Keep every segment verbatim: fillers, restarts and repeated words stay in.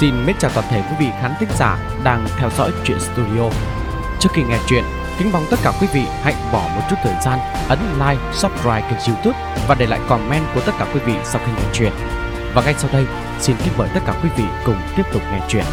Xin mến chào toàn thể quý vị khán thính giả đang theo dõi Truyện Studio. Trước khi nghe chuyện, kính mong tất cả quý vị hãy bỏ một chút thời gian ấn like, subscribe kênh YouTube và để lại comment của tất cả quý vị sau khi nghe chuyện. Và ngay sau đây, xin kính mời tất cả quý vị cùng tiếp tục nghe chuyện.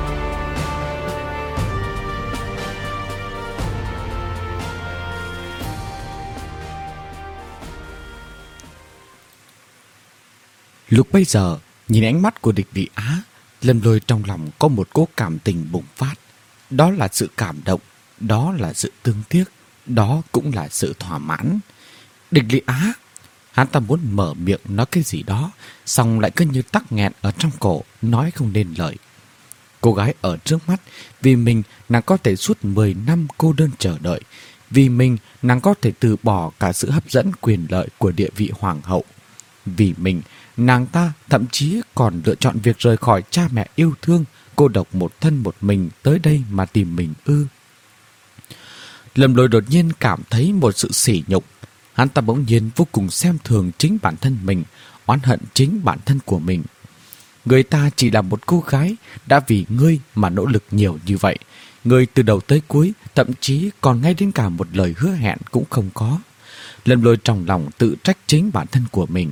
Lúc bây giờ, nhìn ánh mắt của Địch Địa Á, Lâm Lôi trong lòng có một cỗ cảm tình bùng phát. Đó là sự cảm động, đó là sự thương tiếc, đó cũng là sự thỏa mãn. Địch Địa Á, hắn ta muốn mở miệng nói cái gì đó, xong lại cứ như tắc nghẹn ở trong cổ, nói không nên lời. Cô gái ở trước mắt, vì mình nàng có thể suốt mười năm cô đơn chờ đợi. Vì mình nàng có thể từ bỏ cả sự hấp dẫn quyền lợi của địa vị hoàng hậu. Vì mình, nàng ta thậm chí còn lựa chọn việc rời khỏi cha mẹ yêu thương, cô độc một thân một mình tới đây mà tìm mình ư. Lâm Lôi đột nhiên cảm thấy một sự sỉ nhục. Hắn ta bỗng nhiên vô cùng xem thường chính bản thân mình, oán hận chính bản thân của mình. Người ta chỉ là một cô gái đã vì ngươi mà nỗ lực nhiều như vậy. Ngươi từ đầu tới cuối, thậm chí còn ngay đến cả một lời hứa hẹn cũng không có. Lâm Lôi trong lòng tự trách chính bản thân của mình.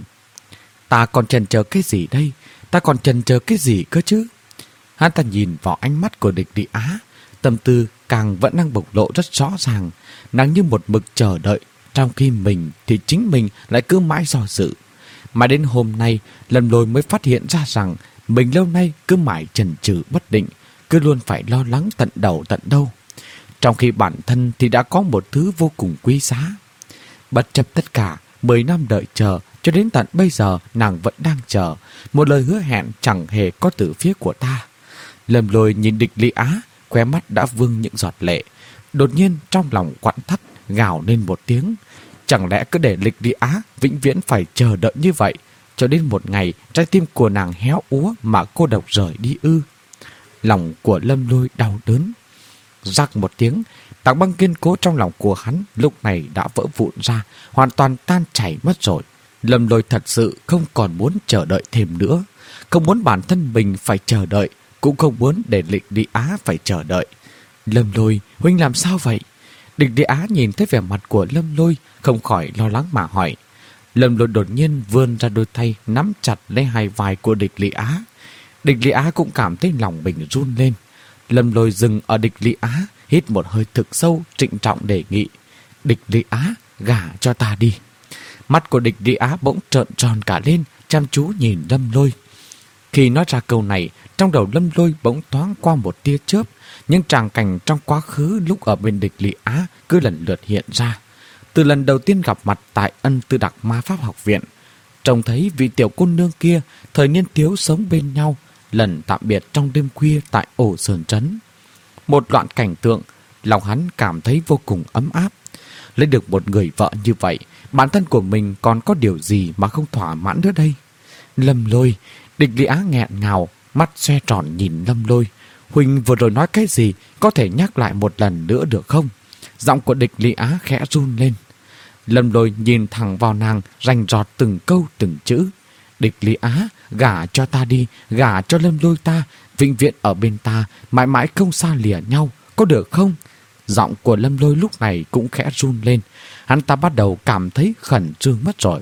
Ta còn chần chờ cái gì đây? Ta còn chần chờ cái gì cơ chứ? Hắn ta nhìn vào ánh mắt của Địch Địa Á, tâm tư càng vẫn đang bộc lộ rất rõ ràng. Nàng như một mực chờ đợi, trong khi mình thì chính mình lại cứ mãi do dự. Mà đến hôm nay, Lâm Lôi mới phát hiện ra rằng mình lâu nay cứ mãi chần chừ bất định, cứ luôn phải lo lắng tận đầu tận đâu. Trong khi bản thân thì đã có một thứ vô cùng quý giá. Bất chấp tất cả, mười năm đợi chờ, cho đến tận bây giờ nàng vẫn đang chờ một lời hứa hẹn chẳng hề có từ phía của ta. Lâm Lôi nhìn Địch Địa Á, khóe mắt đã vương những giọt lệ. Đột nhiên trong lòng quặn thắt, gào lên một tiếng. Chẳng lẽ cứ để Địch Địa Á vĩnh viễn phải chờ đợi như vậy, cho đến một ngày trái tim của nàng héo úa mà cô độc rời đi ư? Lòng của Lâm Lôi đau đớn. Rắc một tiếng, tảng băng kiên cố trong lòng của hắn lúc này đã vỡ vụn ra, hoàn toàn tan chảy mất rồi. Lâm Lôi thật sự không còn muốn chờ đợi thêm nữa, không muốn bản thân mình phải chờ đợi, cũng không muốn để Địch Địa Á phải chờ đợi. Lâm Lôi, huynh làm sao vậy? Địch Địa Á nhìn thấy vẻ mặt của Lâm Lôi, không khỏi lo lắng mà hỏi. Lâm Lôi đột nhiên vươn ra đôi tay nắm chặt lấy hai vai của Địch Địa Á. Địch Địa Á cũng cảm thấy lòng mình run lên. Lâm Lôi dừng ở Địch Địa Á, hít một hơi thực sâu, trịnh trọng đề nghị. Địch Địa Á, gả cho ta đi. Mắt của Địch Địa Á bỗng trợn tròn cả lên, chăm chú nhìn Lâm Lôi. Khi nói ra câu này, trong đầu Lâm Lôi bỗng thoáng qua một tia chớp, những tràng cảnh trong quá khứ lúc ở bên Địch Địa Á cứ lần lượt hiện ra. Từ lần đầu tiên gặp mặt tại Ân Tư Đặc Ma Pháp Học Viện, trông thấy vị tiểu cô nương kia thời niên thiếu sống bên nhau, lần tạm biệt trong đêm khuya tại Ổ Sơn Trấn. Một loạt cảnh tượng, lòng hắn cảm thấy vô cùng ấm áp. Lấy được một người vợ như vậy, bản thân của mình còn có điều gì mà không thỏa mãn nữa đây? Lâm Lôi, Địch Địa Á nghẹn ngào, mắt xoe tròn nhìn Lâm Lôi. Huynh vừa rồi nói cái gì, có thể nhắc lại một lần nữa được không? Giọng của Địch Địa Á khẽ run lên. Lâm Lôi nhìn thẳng vào nàng, rành rọt từng câu từng chữ. Địch Địa Á, gả cho ta đi, gả cho Lâm Lôi ta, vĩnh viễn ở bên ta, mãi mãi không xa lìa nhau, có được không? Giọng của Lâm Lôi lúc này cũng khẽ run lên. Hắn ta bắt đầu cảm thấy khẩn trương mất rồi.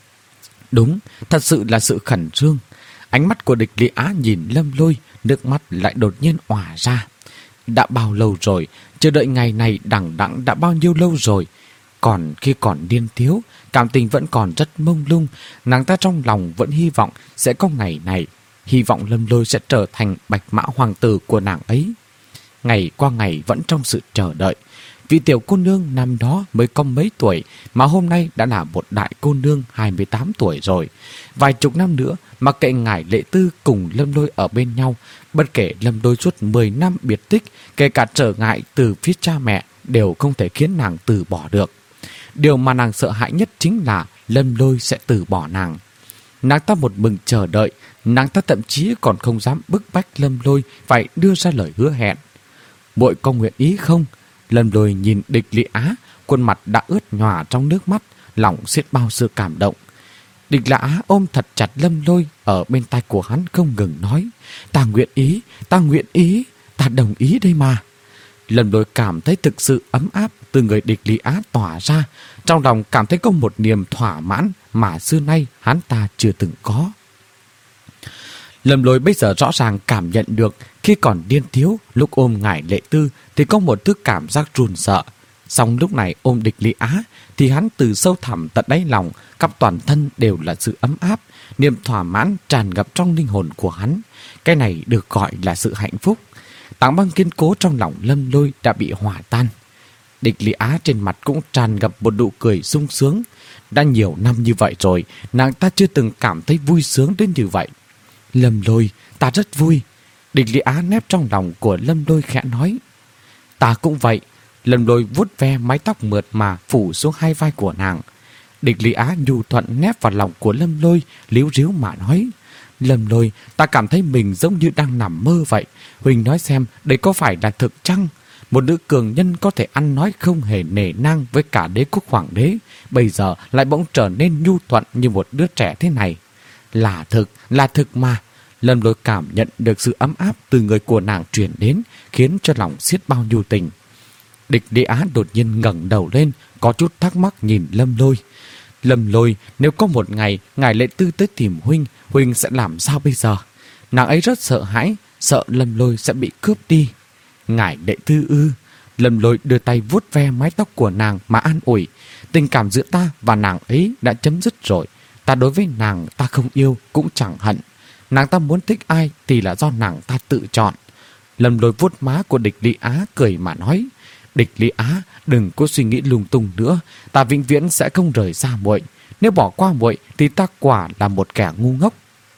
Đúng, thật sự là sự khẩn trương. Ánh mắt của Địch Địa Á nhìn Lâm Lôi, nước mắt lại đột nhiên òa ra. Đã bao lâu rồi, chờ đợi ngày này đằng đẵng đã bao nhiêu lâu rồi. Còn khi còn niên thiếu, cảm tình vẫn còn rất mông lung, nàng ta trong lòng vẫn hy vọng sẽ có ngày này. Hy vọng Lâm Lôi sẽ trở thành bạch mã hoàng tử của nàng ấy. Ngày qua ngày vẫn trong sự chờ đợi. Vị tiểu cô nương năm đó mới có mấy tuổi mà hôm nay đã là một đại cô nương hai mươi tám tuổi rồi. Vài chục năm nữa mặc kệ ngải Lệ Tư cùng Lâm Lôi ở bên nhau, bất kể Lâm Lôi suốt mười năm biệt tích, kể cả trở ngại từ phía cha mẹ đều không thể khiến nàng từ bỏ được. Điều mà nàng sợ hãi nhất chính là Lâm Lôi sẽ từ bỏ nàng. Nàng ta một mừng chờ đợi, nàng ta thậm chí còn không dám bức bách Lâm Lôi phải đưa ra lời hứa hẹn. Muội có nguyện ý không? Lâm Lôi nhìn Địch Địa Á, khuôn mặt đã ướt nhòa trong nước mắt, lòng xiết bao sự cảm động. Địch Lã Á ôm thật chặt Lâm Lôi, ở bên tai của hắn không ngừng nói: "Ta nguyện ý, ta nguyện ý, ta đồng ý đây mà." Lâm Lôi cảm thấy thực sự ấm áp từ người Địch Lý Á tỏa ra, trong lòng cảm thấy có một niềm thỏa mãn mà xưa nay hắn ta chưa từng có. Lâm Lôi bây giờ rõ ràng cảm nhận được khi còn điên thiếu, lúc ôm Ngải Lệ Tư thì có một thứ cảm giác run sợ. Song lúc này ôm Địch Lý Á thì hắn từ sâu thẳm tận đáy lòng, khắp toàn thân đều là sự ấm áp, niềm thỏa mãn tràn ngập trong linh hồn của hắn. Cái này được gọi là sự hạnh phúc. Tảng băng kiên cố trong lòng Lâm Lôi đã bị hòa tan. Địch Lý Á trên mặt cũng tràn ngập một nụ cười sung sướng. Đã nhiều năm như vậy rồi, nàng ta chưa từng cảm thấy vui sướng đến như vậy. Lâm Lôi, ta rất vui. Địch Lý Á nép trong lòng của Lâm Lôi khẽ nói. Ta cũng vậy. Lâm Lôi vuốt ve mái tóc mượt mà phủ xuống hai vai của nàng. Địch Lý Á nhu thuận nép vào lòng của Lâm Lôi, líu ríu mà nói. Lâm Lôi, ta cảm thấy mình giống như đang nằm mơ vậy. Huỳnh nói xem, đây có phải là thực chăng? Một nữ cường nhân có thể ăn nói không hề nể nang với cả đế quốc hoàng đế, bây giờ lại bỗng trở nên nhu thuận như một đứa trẻ thế này. Là thực, là thực mà. Lâm Lôi cảm nhận được sự ấm áp từ người của nàng truyền đến, khiến cho lòng xiết bao nhu tình. Địch Lý Á đột nhiên ngẩng đầu lên, có chút thắc mắc nhìn Lâm Lôi. Lâm Lôi, nếu có một ngày Ngải Lệ Tư tới tìm Huynh, Huynh sẽ làm sao bây giờ? Nàng ấy rất sợ hãi, sợ Lâm Lôi sẽ bị cướp đi. Ngải Lệ Tư ư? Lâm Lôi đưa tay vuốt ve mái tóc của nàng mà an ủi. Tình cảm giữa ta và nàng ấy đã chấm dứt rồi. Ta đối với nàng ta không yêu cũng chẳng hận. Nàng ta muốn thích ai thì là do nàng ta tự chọn. Lâm Lôi vuốt má của Địch Lý Á cười mà nói. Địch Lý Á, đừng có suy nghĩ lung tung nữa. Ta vĩnh viễn sẽ không rời xa muội. Nếu bỏ qua muội thì ta quả là một kẻ ngu ngốc.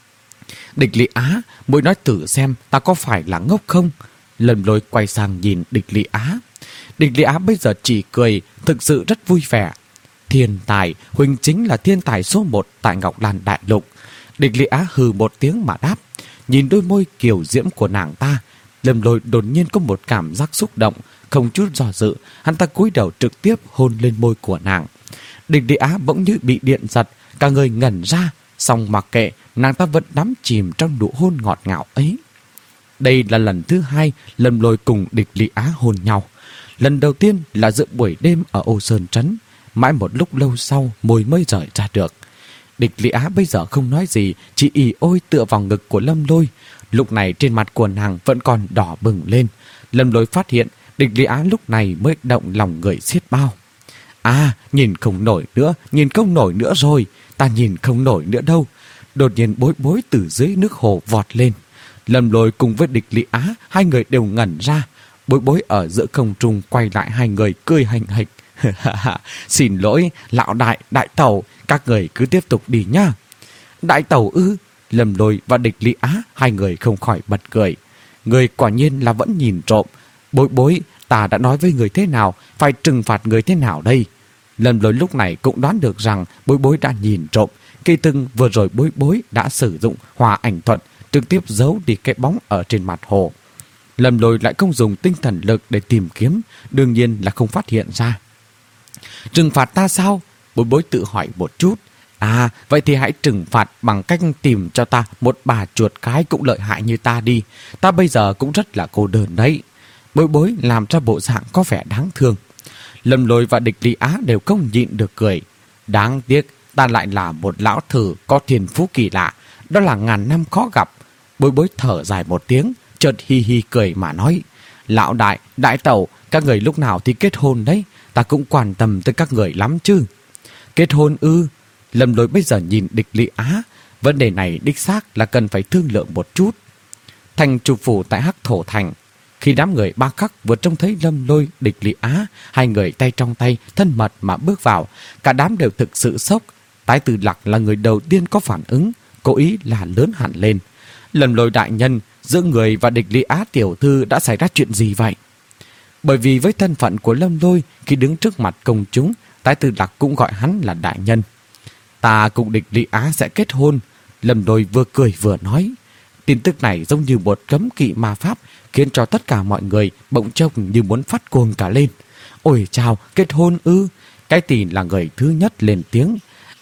Địch Lý Á, muội nói thử xem ta có phải là ngốc không? Lâm Lôi quay sang nhìn Địch Lý Á. Địch Lý Á bây giờ chỉ cười, thực sự rất vui vẻ. Thiên tài, Huỳnh chính là thiên tài số một tại Ngọc Lan Đại Lục. Địch Lý Á hừ một tiếng mà đáp. Nhìn đôi môi kiều diễm của nàng ta, Lâm Lôi đột nhiên có một cảm giác xúc động. Không chút do dự, hắn ta cúi đầu trực tiếp hôn lên môi của nàng. Địch Lý Á bỗng như bị điện giật, cả người ngẩn ra, song mặc kệ, nàng ta vẫn đắm chìm trong nụ hôn ngọt ngào ấy. Đây là lần thứ hai Lâm Lôi cùng Địch Lý Á hôn nhau. Lần đầu tiên là giữa buổi đêm ở Ô Sơn Trấn. Mãi một lúc lâu sau môi mới rời ra được. Địch Lý Á bây giờ không nói gì, chỉ ì ôi tựa vào ngực của Lâm Lôi. Lúc này trên mặt của nàng vẫn còn đỏ bừng lên. Lâm Lôi phát hiện Địch Lý Á lúc này mới động lòng người xiết bao. À, nhìn không nổi nữa, nhìn không nổi nữa rồi. Ta nhìn không nổi nữa đâu. Đột nhiên Bối Bối từ dưới nước hồ vọt lên. Lâm Lôi cùng với Địch Lý Á, hai người đều ngẩn ra. Bối Bối ở giữa không trung quay lại hai người cười hành hịch. Xin lỗi, lão đại, đại tẩu, các người cứ tiếp tục đi nhá. Đại tẩu ư? Lâm Lôi và Địch Lý Á, hai người không khỏi bật cười. Người quả nhiên là vẫn nhìn trộm. Bối Bối, ta đã nói với người thế nào, phải trừng phạt người thế nào đây? Lâm Lôi lúc này cũng đoán được rằng Bối Bối đã nhìn trộm. Kỳ từng vừa rồi Bối Bối đã sử dụng hòa ảnh thuật, trực tiếp giấu đi cái bóng ở trên mặt hồ. Lâm Lôi lại không dùng tinh thần lực để tìm kiếm, đương nhiên là không phát hiện ra. Trừng phạt ta sao? Bối Bối tự hỏi một chút. À, vậy thì hãy trừng phạt bằng cách tìm cho ta một bà chuột cái cũng lợi hại như ta đi. Ta bây giờ cũng rất là cô đơn đấy. Bối Bối làm cho bộ dạng có vẻ đáng thương. Lâm Lôi và Địch Lý Á đều không nhịn được cười. Đáng tiếc, ta lại là một lão thử có thiên phú kỳ lạ. Đó là ngàn năm khó gặp. Bối Bối thở dài một tiếng, chợt hi hi cười mà nói. Lão đại, đại tẩu, các người lúc nào thì kết hôn đấy? Ta cũng quan tâm tới các người lắm chứ. Kết hôn ư? Lâm Lôi bây giờ nhìn Địch Lý Á. Vấn đề này đích xác là cần phải thương lượng một chút. Thành chủ phủ tại Hắc Thổ Thành. Khi đám người Ba Khắc vừa trông thấy Lâm Lôi, Địch Lý Á, hai người tay trong tay, thân mật mà bước vào, cả đám đều thực sự sốc. Tái Tử Lạc là người đầu tiên có phản ứng, cố ý là lớn hẳn lên. Lâm Lôi đại nhân, giữa người và Địch Lý Á tiểu thư đã xảy ra chuyện gì vậy? Bởi vì với thân phận của Lâm Lôi, khi đứng trước mặt công chúng, Tái Tử Lạc cũng gọi hắn là đại nhân. Ta cùng Địch Lý Á sẽ kết hôn. Lâm Lôi vừa cười vừa nói. Tin tức này giống như một cấm kỵ ma pháp, khiến cho tất cả mọi người bỗng chốc như muốn phát cuồng cả lên. Ôi chào, kết hôn ư? Cái Tỷ là người thứ nhất lên tiếng.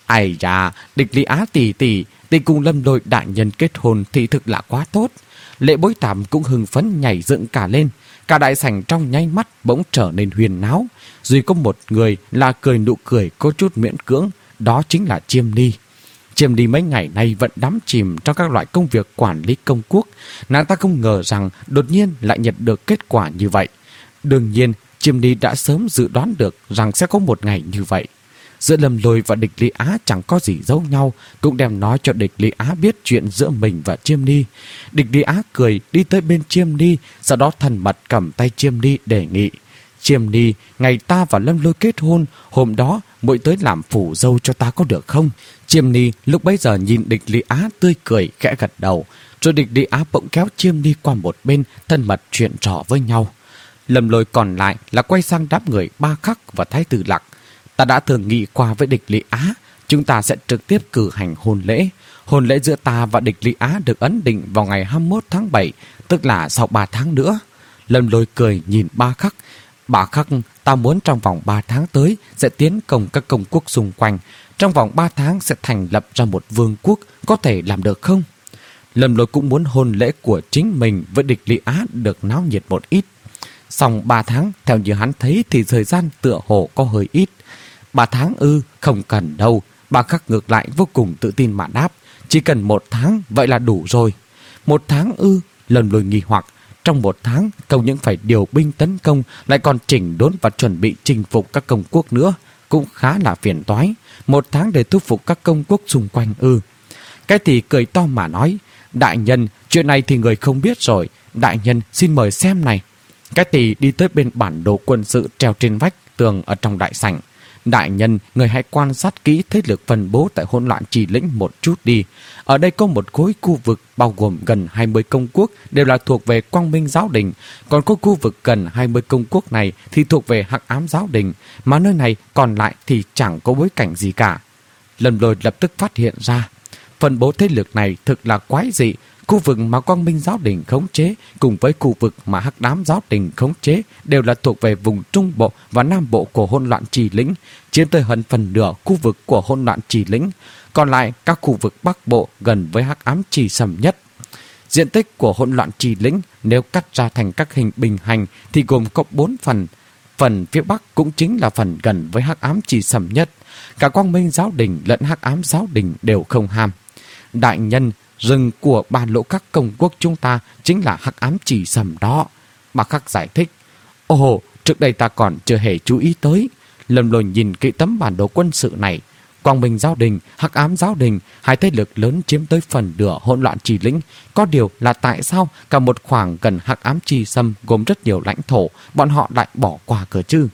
Ai da, Địch Lý Á tỷ tỷ, tỷ cùng Lâm Lôi đại nhân kết hôn thì thực là quá tốt. Lệ Bối Tàm cũng hưng phấn nhảy dựng cả lên. Cả đại sảnh trong nháy mắt bỗng trở nên huyền náo. Duy có một người là cười nụ cười có chút miễn cưỡng, đó chính là Chiêm Ni. Chiêm Ni mấy ngày nay vẫn đắm chìm trong các loại công việc quản lý công quốc. Nàng ta không ngờ rằng đột nhiên lại nhận được kết quả như vậy. Đương nhiên, Chiêm Ni đã sớm dự đoán được rằng sẽ có một ngày như vậy. Giữa Lâm Lôi và Địch Lý Á chẳng có gì giấu nhau, cũng đem nói cho Địch Lý Á biết chuyện giữa mình và Chiêm Ni. Địch Lý Á cười đi tới bên Chiêm Ni, sau đó thân mật cầm tay Chiêm Ni đề nghị. Chiêm Ni, ngày ta và Lâm Lôi kết hôn, hôm đó muội tới làm phủ dâu cho ta có được không? Chiêm Ni lúc bấy giờ nhìn Địch Lý Á tươi cười khẽ gật đầu, rồi Địch Lý Á bỗng kéo Chiêm Ni qua một bên, thân mật chuyện trò với nhau. Lâm Lôi còn lại là quay sang đám người Ba Khắc và Thái Tử Lạc. Ta đã thường nghị qua với Địch Lý Á, chúng ta sẽ trực tiếp cử hành hôn lễ. Hôn lễ giữa ta và Địch Lý Á được ấn định vào ngày hai mươi mốt tháng bảy, tức là sau ba tháng nữa. Lâm Lôi cười nhìn Ba Khắc. Ba Khắc, ta muốn trong vòng ba tháng tới sẽ tiến công các công quốc xung quanh. Trong vòng ba tháng sẽ thành lập ra một vương quốc, có thể làm được không? Lâm Lôi cũng muốn hôn lễ của chính mình với Địch Lý Á được náo nhiệt một ít. Xong ba tháng, theo như hắn thấy thì thời gian tựa hồ có hơi ít. Ba tháng ư, không cần đâu. Ba Khắc ngược lại vô cùng tự tin mà đáp. Chỉ cần một tháng, vậy là đủ rồi. Một tháng ư, Lâm Lôi nghi hoặc. Trong một tháng, không những phải điều binh tấn công, lại còn chỉnh đốn và chuẩn bị chinh phục các công quốc nữa. Cũng khá là phiền toái. Một tháng để thuyết phục các công quốc xung quanh ư. Cái thì cười to mà nói. Đại nhân, chuyện này thì người không biết rồi. Đại nhân, xin mời xem này. Cái tỷ đi tới bên bản đồ quân sự treo trên vách tường ở trong đại sảnh. Đại nhân, người hãy quan sát kỹ thế lực phân bố tại hỗn loạn Trì Lĩnh một chút đi. Ở đây có một khối khu vực bao gồm gần hai mươi công quốc đều là thuộc về Quang Minh Giáo Đình. Còn có khu vực gần hai mươi công quốc này thì thuộc về Hắc Ám Giáo Đình. Mà nơi này còn lại thì chẳng có bối cảnh gì cả. Lâm Lôi lập tức phát hiện ra. Phân bố thế lực này thực là quái dị. Khu vực mà Quang Minh Giáo Đình khống chế cùng với khu vực mà Hắc Ám Giáo Đình khống chế đều là thuộc về vùng Trung Bộ và Nam Bộ của hỗn loạn Trì Lĩnh, chiếm tới hơn phần nửa khu vực của hỗn loạn Trì Lĩnh. Còn lại các khu vực Bắc Bộ gần với Hắc Ám Trì Sầm nhất. Diện tích của hỗn loạn Trì Lĩnh nếu cắt ra thành các hình bình hành thì gồm có bốn phần. Phần phía Bắc cũng chính là phần gần với Hắc Ám Trì Sầm nhất. Cả Quang Minh Giáo Đình lẫn Hắc Ám Giáo Đình đều không ham. Đại nhân, rừng của ba lỗ các công quốc chúng ta chính là Hắc Ám Trì Sầm đó. Ba Khắc giải thích. Ồ, trước đây ta còn chưa hề chú ý tới. Lâm Lôi nhìn kỹ tấm bản đồ quân sự này. Quang Minh Giáo Đình, Hắc Ám Giáo Đình, hai thế lực lớn chiếm tới phần nửa hỗn loạn Trì Lĩnh. Có điều là tại sao cả một khoảng gần Hắc Ám Trì Sầm gồm rất nhiều lãnh thổ, bọn họ lại bỏ qua cơ chứ?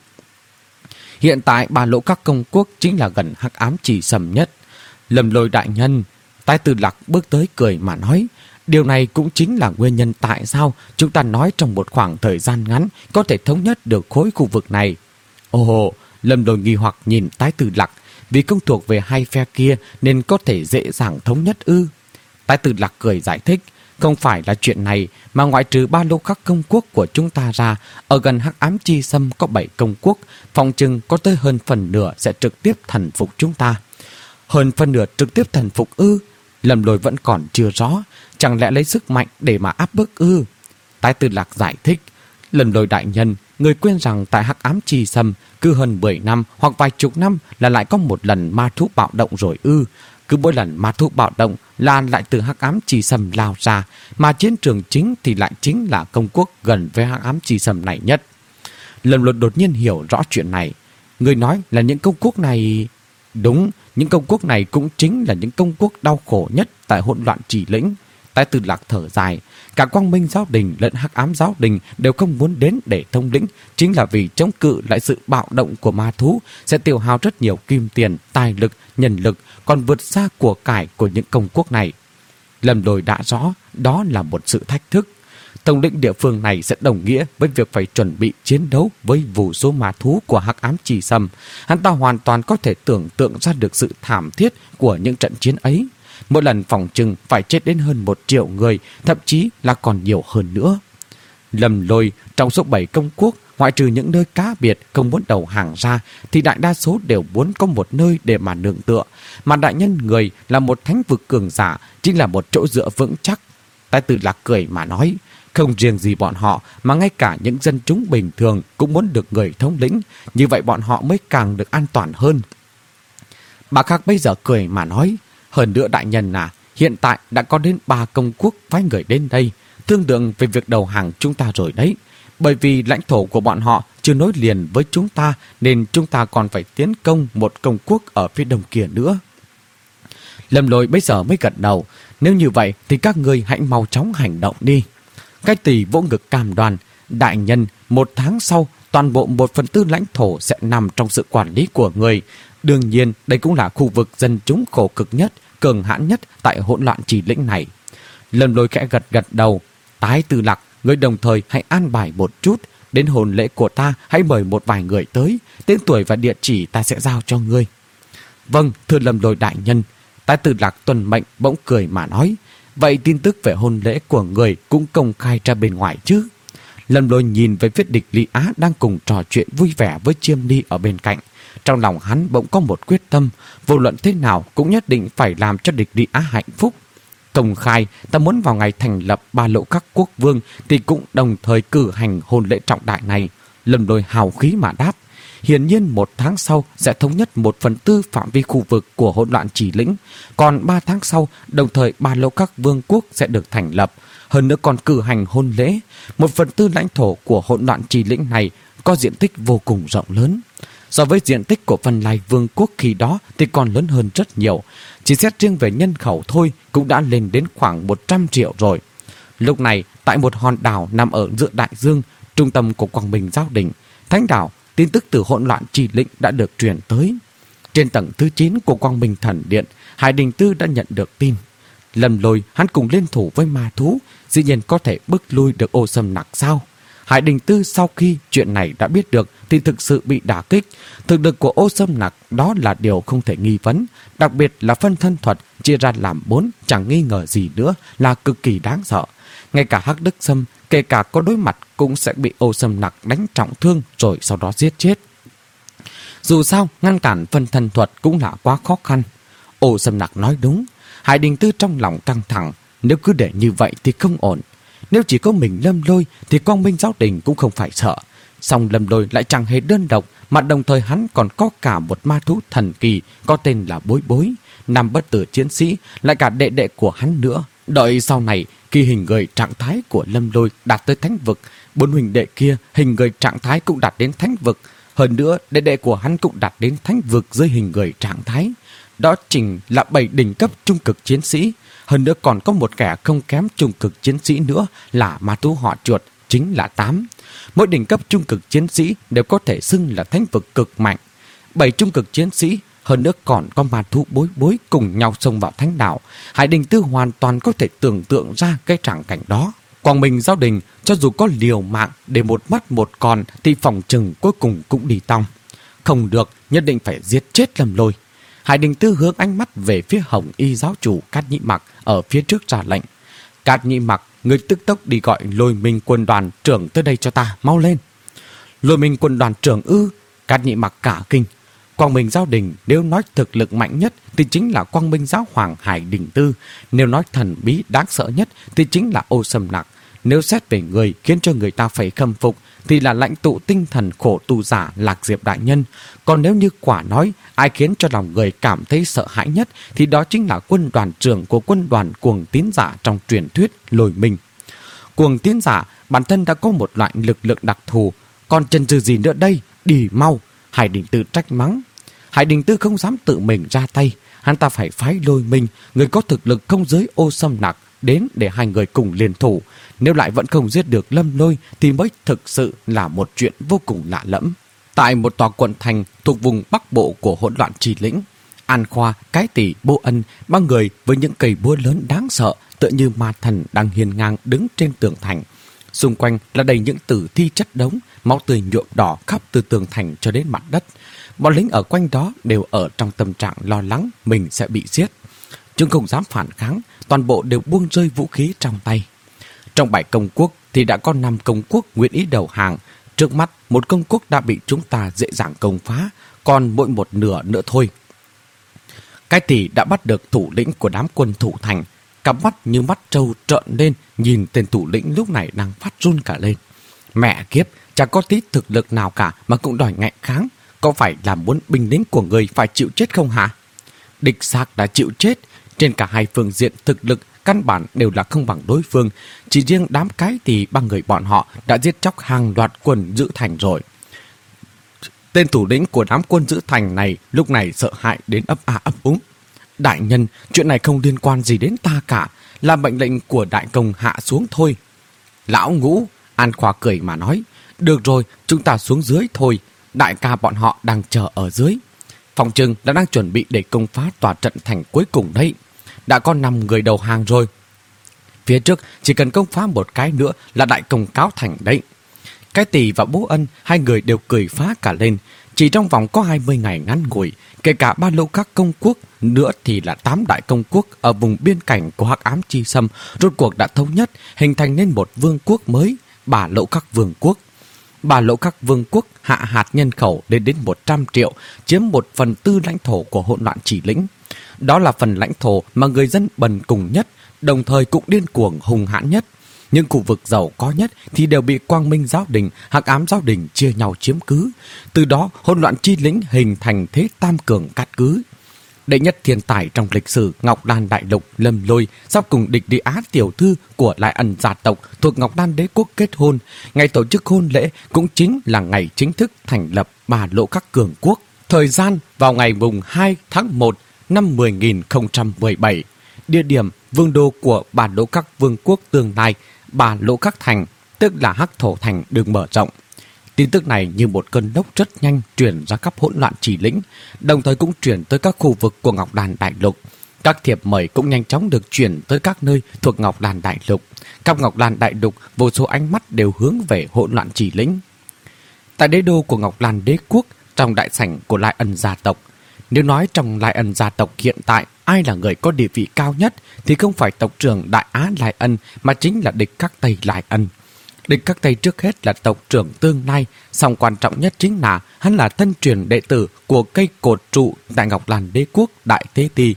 Hiện tại ba lỗ các công quốc chính là gần Hắc Ám Trì Sầm nhất. Lâm Lôi đại nhân, Thái Tử Lạc bước tới cười mà nói. Điều này cũng chính là nguyên nhân tại sao chúng ta nói trong một khoảng thời gian ngắn có thể thống nhất được khối khu vực này. Ồ, Lâm Lôi nghi hoặc nhìn Thái Tử Lạc. Vì không thuộc về hai phe kia nên có thể dễ dàng thống nhất ư? Thái Tử Lạc cười giải thích. Không phải là chuyện này, mà ngoại trừ ba lô các công quốc của chúng ta ra, ở gần Hắc Ám Chi Sâm có bảy công quốc, phòng chừng có tới hơn phần nửa sẽ trực tiếp thần phục chúng ta. Hơn phần nửa trực tiếp thần phục ư? Lâm Lôi vẫn còn chưa rõ, chẳng lẽ lấy sức mạnh để mà áp bức ư? Thái Tử Lạc giải thích. Lâm Lôi đại nhân, người quên rằng tại Hắc Ám Chi Sâm cứ hơn mười năm hoặc vài chục năm là lại có một lần ma thú bạo động rồi ư? Cứ mỗi lần ma thú bạo động là lại từ Hắc Ám Chi Sâm lao ra, mà chiến trường chính thì lại chính là công quốc gần với Hắc Ám Chi Sâm này nhất. Lâm Lôi đột nhiên hiểu rõ chuyện này. Người nói là những công quốc này... Đúng, những công quốc này cũng chính là những công quốc đau khổ nhất tại hỗn loạn Trì Lĩnh. Thái Tử Lạc thở dài. Cả Quang Minh Giáo Đình lẫn Hắc Ám Giáo Đình đều không muốn đến để thông lĩnh, chính là vì chống cự lại sự bạo động của ma thú sẽ tiêu hao rất nhiều kim tiền, tài lực, nhân lực, còn vượt xa của cải của những công quốc này. Lâm Lôi đã rõ, đó là một sự thách thức. Thống lĩnh địa phương này sẽ đồng nghĩa với việc phải chuẩn bị chiến đấu với vô số ma thú của Hắc Ám Trì Sâm. Hắn ta hoàn toàn có thể tưởng tượng ra được sự thảm thiết của những trận chiến ấy. Mỗi lần phòng trừng phải chết đến hơn một triệu người, thậm chí là còn nhiều hơn nữa. Lâm Lôi, trong số bảy công quốc, ngoại trừ những nơi cá biệt không muốn đầu hàng ra, thì đại đa số đều muốn có một nơi để mà nương tựa. Mà đại nhân người là một thánh vực cường giả, chính là một chỗ dựa vững chắc. Tài Tử Lạc cười mà nói, không riêng gì bọn họ, mà ngay cả những dân chúng bình thường cũng muốn được người thống lĩnh, như vậy bọn họ mới càng được an toàn hơn. Bà Khắc bây giờ cười mà nói, hơn nữa đại nhân à, hiện tại đã có đến ba công quốc phái người đến đây, thương lượng về việc đầu hàng chúng ta rồi đấy. Bởi vì lãnh thổ của bọn họ chưa nối liền với chúng ta, nên chúng ta còn phải tiến công một công quốc ở phía đông kia nữa. Lâm Lôi bây giờ mới gật đầu, nếu như vậy thì các ngươi hãy mau chóng hành động đi. Cái Tỳ vỗ ngực cam đoan, đại nhân, một tháng sau, toàn bộ một phần tư lãnh thổ sẽ nằm trong sự quản lý của người. Đương nhiên, đây cũng là khu vực dân chúng khổ cực nhất, cường hãn nhất tại hỗn loạn Chỉ Lĩnh này. Lâm Lôi khẽ gật gật đầu, Tái Tử Lạc, người đồng thời hãy an bài một chút, đến hôn lễ của ta hãy mời một vài người tới, tên tuổi và địa chỉ ta sẽ giao cho ngươi. Vâng, thưa Lâm Lôi đại nhân. Tái Tử Lạc tuân mệnh bỗng cười mà nói, vậy tin tức về hôn lễ của người cũng công khai ra bên ngoài chứ? Lâm Lôi nhìn về phía địch Lý Á đang cùng trò chuyện vui vẻ với Chiêm Ni ở bên cạnh. Trong lòng hắn bỗng có một quyết tâm, vô luận thế nào cũng nhất định phải làm cho địch Lý Á hạnh phúc. Công khai, ta muốn vào ngày thành lập Ba Lỗ các quốc vương thì cũng đồng thời cử hành hôn lễ trọng đại này. Lâm Lôi hào khí mà đáp, hiển nhiên một tháng sau sẽ thống nhất một phần tư phạm vi khu vực của hỗn loạn Chỉ Lĩnh, còn ba tháng sau đồng thời Ba Lỗ các vương quốc sẽ được thành lập, hơn nữa còn cử hành hôn lễ. Một phần tư lãnh thổ của hỗn loạn Chỉ Lĩnh này có diện tích vô cùng rộng lớn. So với diện tích của Vân Lai Vương quốc khi đó thì còn lớn hơn rất nhiều. Chỉ xét riêng về nhân khẩu thôi cũng đã lên đến khoảng một trăm triệu rồi. Lúc này, tại một hòn đảo nằm ở giữa đại dương, trung tâm của Quang Minh Giáo Đình, Thánh Đảo, tin tức từ hỗn loạn Chỉ Lĩnh đã được truyền tới. Trên tầng thứ chín của Quang Minh Thần Điện, Hải Đình Tư đã nhận được tin. Lâm Lôi hắn cùng liên thủ với ma thú, dĩ nhiên có thể bức lui được Ô Sâm Nặc sao? Hải Đình Tư sau khi chuyện này đã biết được thì thực sự bị đả kích. Thực lực của Ô Sâm Nặc đó là điều không thể nghi vấn, đặc biệt là phân thân thuật chia ra làm bốn, chẳng nghi ngờ gì nữa là cực kỳ đáng sợ. Ngay cả Hắc Đức Sâm, kể cả có đối mặt cũng sẽ bị Ô Sâm Nặc đánh trọng thương rồi sau đó giết chết. Dù sao, ngăn cản phân thân thuật cũng là quá khó khăn. Ô Sâm Nặc nói đúng. Hải Đình Tư trong lòng căng thẳng, nếu cứ để như vậy thì không ổn. Nếu chỉ có mình Lâm Lôi thì Quang Minh Giáo Đình cũng không phải sợ. Song Lâm Lôi lại chẳng hề đơn độc, mà đồng thời hắn còn có cả một ma thú thần kỳ có tên là Bối Bối, năm bất tử chiến sĩ, lại cả đệ đệ của hắn nữa. Đợi sau này, khi hình người trạng thái của Lâm Lôi đạt tới thánh vực, bốn huynh đệ kia hình người trạng thái cũng đạt đến thánh vực. Hơn nữa, đệ đệ của hắn cũng đạt đến thánh vực dưới hình người trạng thái. Đó chính là bảy đỉnh cấp trung cực chiến sĩ. Hơn nữa còn có một kẻ không kém trung cực chiến sĩ nữa là ma thú họ Chuột, chính là tám. Mỗi đỉnh cấp trung cực chiến sĩ đều có thể xưng là thánh vực cực mạnh. Bảy trung cực chiến sĩ, hơn nữa còn có ma thú Bối Bối cùng nhau xông vào thánh đảo. Hải Đình Tư hoàn toàn có thể tưởng tượng ra cái tràng cảnh đó. Quang Minh Giáo Đình cho dù có liều mạng để một mất một còn thì phòng chừng cuối cùng cũng đi tong. Không được, nhất định phải giết chết Lâm Lôi. Hải Đình Tư hướng ánh mắt về phía Hồng Y giáo chủ Cát Nhĩ Mặc ở phía trước ra lệnh. Cát Nhĩ Mặc, người tức tốc đi gọi Lôi Minh quân đoàn trưởng tới đây cho ta, mau lên. Lôi Minh quân đoàn trưởng ư? Cát Nhĩ Mặc cả kinh. Quang Minh Giáo Đình nếu nói thực lực mạnh nhất thì chính là Quang Minh Giáo Hoàng Hải Đình Tư. Nếu nói thần bí đáng sợ nhất thì chính là Ô Sâm Nặc. Nếu xét về người khiến cho người ta phải khâm phục thì là lãnh tụ tinh thần khổ tu giả Lạc Diệp đại nhân. Còn nếu như quả nói ai khiến cho lòng người cảm thấy sợ hãi nhất thì đó chính là quân đoàn trưởng của quân đoàn cuồng tín giả trong truyền thuyết Lôi Minh. Cuồng tín giả bản thân đã có một loại lực lượng đặc thù, còn chần chừ gì nữa đây, đi mau. Hải Đình Tư trách mắng. Hải Đình Tư không dám tự mình ra tay, hắn ta phải phái Lôi Minh, người có thực lực không dưới Ô Sâm Nặc, đến để hai người cùng liên thủ. Nếu lại vẫn không giết được Lâm Lôi thì mới thực sự là một chuyện vô cùng lạ lẫm. Tại một tòa quận thành thuộc vùng Bắc Bộ của hỗn loạn Chỉ Lĩnh, An Khoa, Cái Tỷ, Bô Ân, ba người với những cây búa lớn đáng sợ tựa như ma thần đang hiên ngang đứng trên tường thành. Xung quanh là đầy những tử thi chất đống, máu tươi nhuộm đỏ khắp từ tường thành cho đến mặt đất. Bọn lính ở quanh đó đều ở trong tâm trạng lo lắng mình sẽ bị giết. Chúng không dám phản kháng, toàn bộ đều buông rơi vũ khí trong tay. Trong bảy công quốc thì đã có năm công quốc nguyện ý đầu hàng, Trước mắt, một công quốc đã bị chúng ta dễ dàng công phá, còn mỗi một nửa nữa thôi. Cái tỷ đã bắt được thủ lĩnh của đám quân thủ thành, cặp mắt như mắt trâu trợn lên, nhìn tên thủ lĩnh lúc này đang phát run cả lên. Mẹ kiếp, chẳng có tí thực lực nào cả mà cũng đòi ngạnh kháng, có phải là muốn binh lính của người phải chịu chết không hả? Địch xác đã chịu chết, trên cả hai phương diện thực lực căn bản đều là không bằng đối phương, chỉ riêng đám cái thì ba người bọn họ đã giết chóc hàng loạt quân giữ thành rồi. Tên thủ lĩnh của đám quân giữ thành này lúc này sợ hãi đến ấp a ấp úng. Đại nhân, chuyện này không liên quan gì đến ta cả, là mệnh lệnh của đại công hạ xuống thôi. Lão Ngũ, An Khoa cười mà nói, được rồi, chúng ta xuống dưới thôi, đại ca bọn họ đang chờ ở dưới. Phòng trừng đã đang chuẩn bị để công phá tòa trận thành cuối cùng đấy. Đã có năm người đầu hàng rồi. Phía trước chỉ cần công phá một cái nữa là đại công cáo thành đấy. Cái Tỳ và Bố Ân, hai người đều cười phá cả lên. Chỉ trong vòng có hai mươi ngày ngắn ngủi, kể cả ba lô các công quốc, nữa thì là tám đại công quốc ở vùng biên cảnh của Hắc Ám Chi Sâm, rốt cuộc đã thống nhất, hình thành nên một vương quốc mới, Bà Lỗ Các Vương quốc. Bà Lỗ Các Vương quốc hạ hạt nhân khẩu lên đến một trăm triệu, chiếm một phần tư lãnh thổ của hỗn loạn chỉ lĩnh. Đó là phần lãnh thổ mà người dân bần cùng nhất, đồng thời cũng điên cuồng hung hãn nhất. Những khu vực giàu có nhất thì đều bị Quang Minh Giáo Đình, Hắc Ám Giáo Đình chia nhau chiếm cứ. Từ đó hỗn loạn chi lĩnh hình thành thế tam cường cát cứ. Đệ nhất thiên tài trong lịch sử Ngọc Lan Đại Lục Lâm Lôi sắp cùng địch địa Á tiểu thư của Lại Ẩn gia tộc thuộc Ngọc Lan Đế quốc kết hôn. Ngày tổ chức hôn lễ cũng chính là ngày chính thức thành lập Bà Lỗ Các Cường quốc. Thời gian vào ngày mùng hai tháng một năm mười nghìn không trăm mười bảy. Địa điểm vương đô của Bà Lỗ Các Vương quốc tương lai, Bà Lỗ Các Thành, tức là Hắc Thổ Thành được mở rộng. Tin tức này như một cơn lốc rất nhanh truyền ra khắp hỗn loạn chỉ lĩnh, đồng thời cũng truyền tới các khu vực của Ngọc Lan Đại Lục. Các thiệp mời cũng nhanh chóng được chuyển tới các nơi thuộc Ngọc Lan Đại Lục. Khắp Ngọc Lan Đại Lục, vô số ánh mắt đều hướng về hỗn loạn chỉ lĩnh. Tại đế đô của Ngọc Lan Đế quốc, trong đại sảnh của Lại Ẩn gia tộc, nếu nói trong Lại Ẩn gia tộc hiện tại ai là người có địa vị cao nhất thì không phải tộc trưởng Đại Á Lại Ân mà chính là địch các Tây Lại Ân. Địch các Tây trước hết là tộc trưởng tương lai, song quan trọng nhất chính là hắn là thân truyền đệ tử của cây cột trụ tại Ngọc Lan Đế quốc Đại Tế Ti.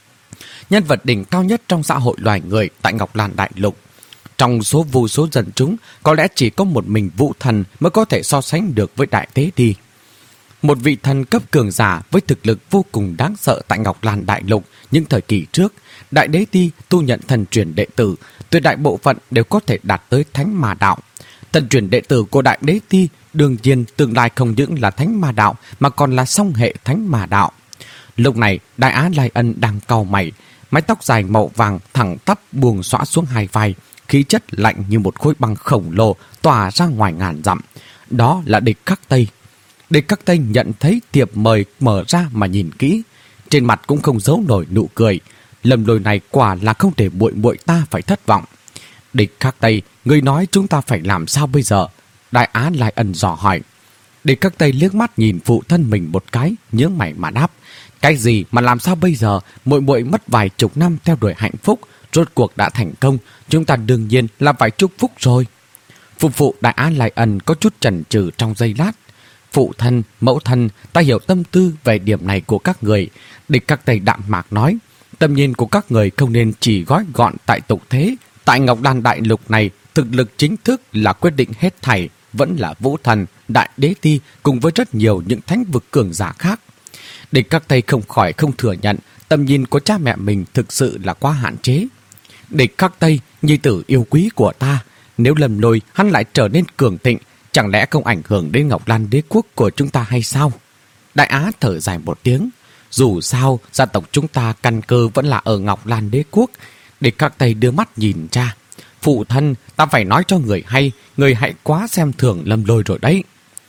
Nhân vật đỉnh cao nhất trong xã hội loài người tại Ngọc Lan Đại Lục. Trong số vô số dân chúng, có lẽ chỉ có một mình Vũ Thần mới có thể so sánh được với Đại Tế Ti. Một vị thần cấp cường giả với thực lực vô cùng đáng sợ tại Ngọc Lan Đại Lục những thời kỳ trước. Đại Đế Ti tu nhận thần truyền đệ tử, tuyệt đại bộ phận đều có thể đạt tới Thánh Ma Đạo. Thần truyền đệ tử của Đại Đế Ti đương nhiên tương lai không những là Thánh Ma Đạo mà còn là song hệ Thánh Ma Đạo. Lúc này Đại Á Lai Ân đang cau mày, mái tóc dài màu vàng thẳng tắp buông xõa xuống hai vai, khí chất lạnh như một khối băng khổng lồ tỏa ra ngoài ngàn dặm. Đó là địch các Tây. Địch các Tây nhận thấy thiệp mời mở ra mà nhìn kỹ, trên mặt cũng không giấu nổi nụ cười. Lầm lôi này quả là không để muội muội ta phải thất vọng. Địch các Tây, người nói chúng ta phải làm sao bây giờ? Đại Á Lai Ân dò hỏi. Địch các Tây liếc mắt nhìn phụ thân mình một cái, nhướng mày mà đáp. Cái gì mà làm sao bây giờ? Muội muội mất vài chục năm theo đuổi hạnh phúc, rốt cuộc đã thành công, chúng ta đương nhiên là phải chúc phúc rồi. Phụ phụ Đại Á Lai Ân có chút chần chừ trong giây lát. Phụ thân, mẫu thân, ta hiểu tâm tư về điểm này của các người. Địch các Tây đạm mạc nói. Tầm nhìn của các người không nên chỉ gói gọn tại tục thế. Tại Ngọc Đan Đại Lục này, thực lực chính thức là quyết định hết thảy, vẫn là Vũ Thần, Đại Đế Ti cùng với rất nhiều những thánh vực cường giả khác. Địch các Tây không khỏi không thừa nhận tầm nhìn của cha mẹ mình thực sự là quá hạn chế. Địch các Tây, nhi tử yêu quý của ta, nếu Lâm Lôi hắn lại trở nên cường thịnh, chẳng lẽ không ảnh hưởng đến Ngọc Lan Đế quốc của chúng ta hay sao? Đại Á thở dài một tiếng. Dù sao, gia tộc chúng ta căn cơ vẫn là ở Ngọc Lan Đế quốc. Địch các Tây đưa mắt nhìn cha. Phụ thân, ta phải nói cho người hay, người hãy quá xem thường Lâm Lôi rồi đấy.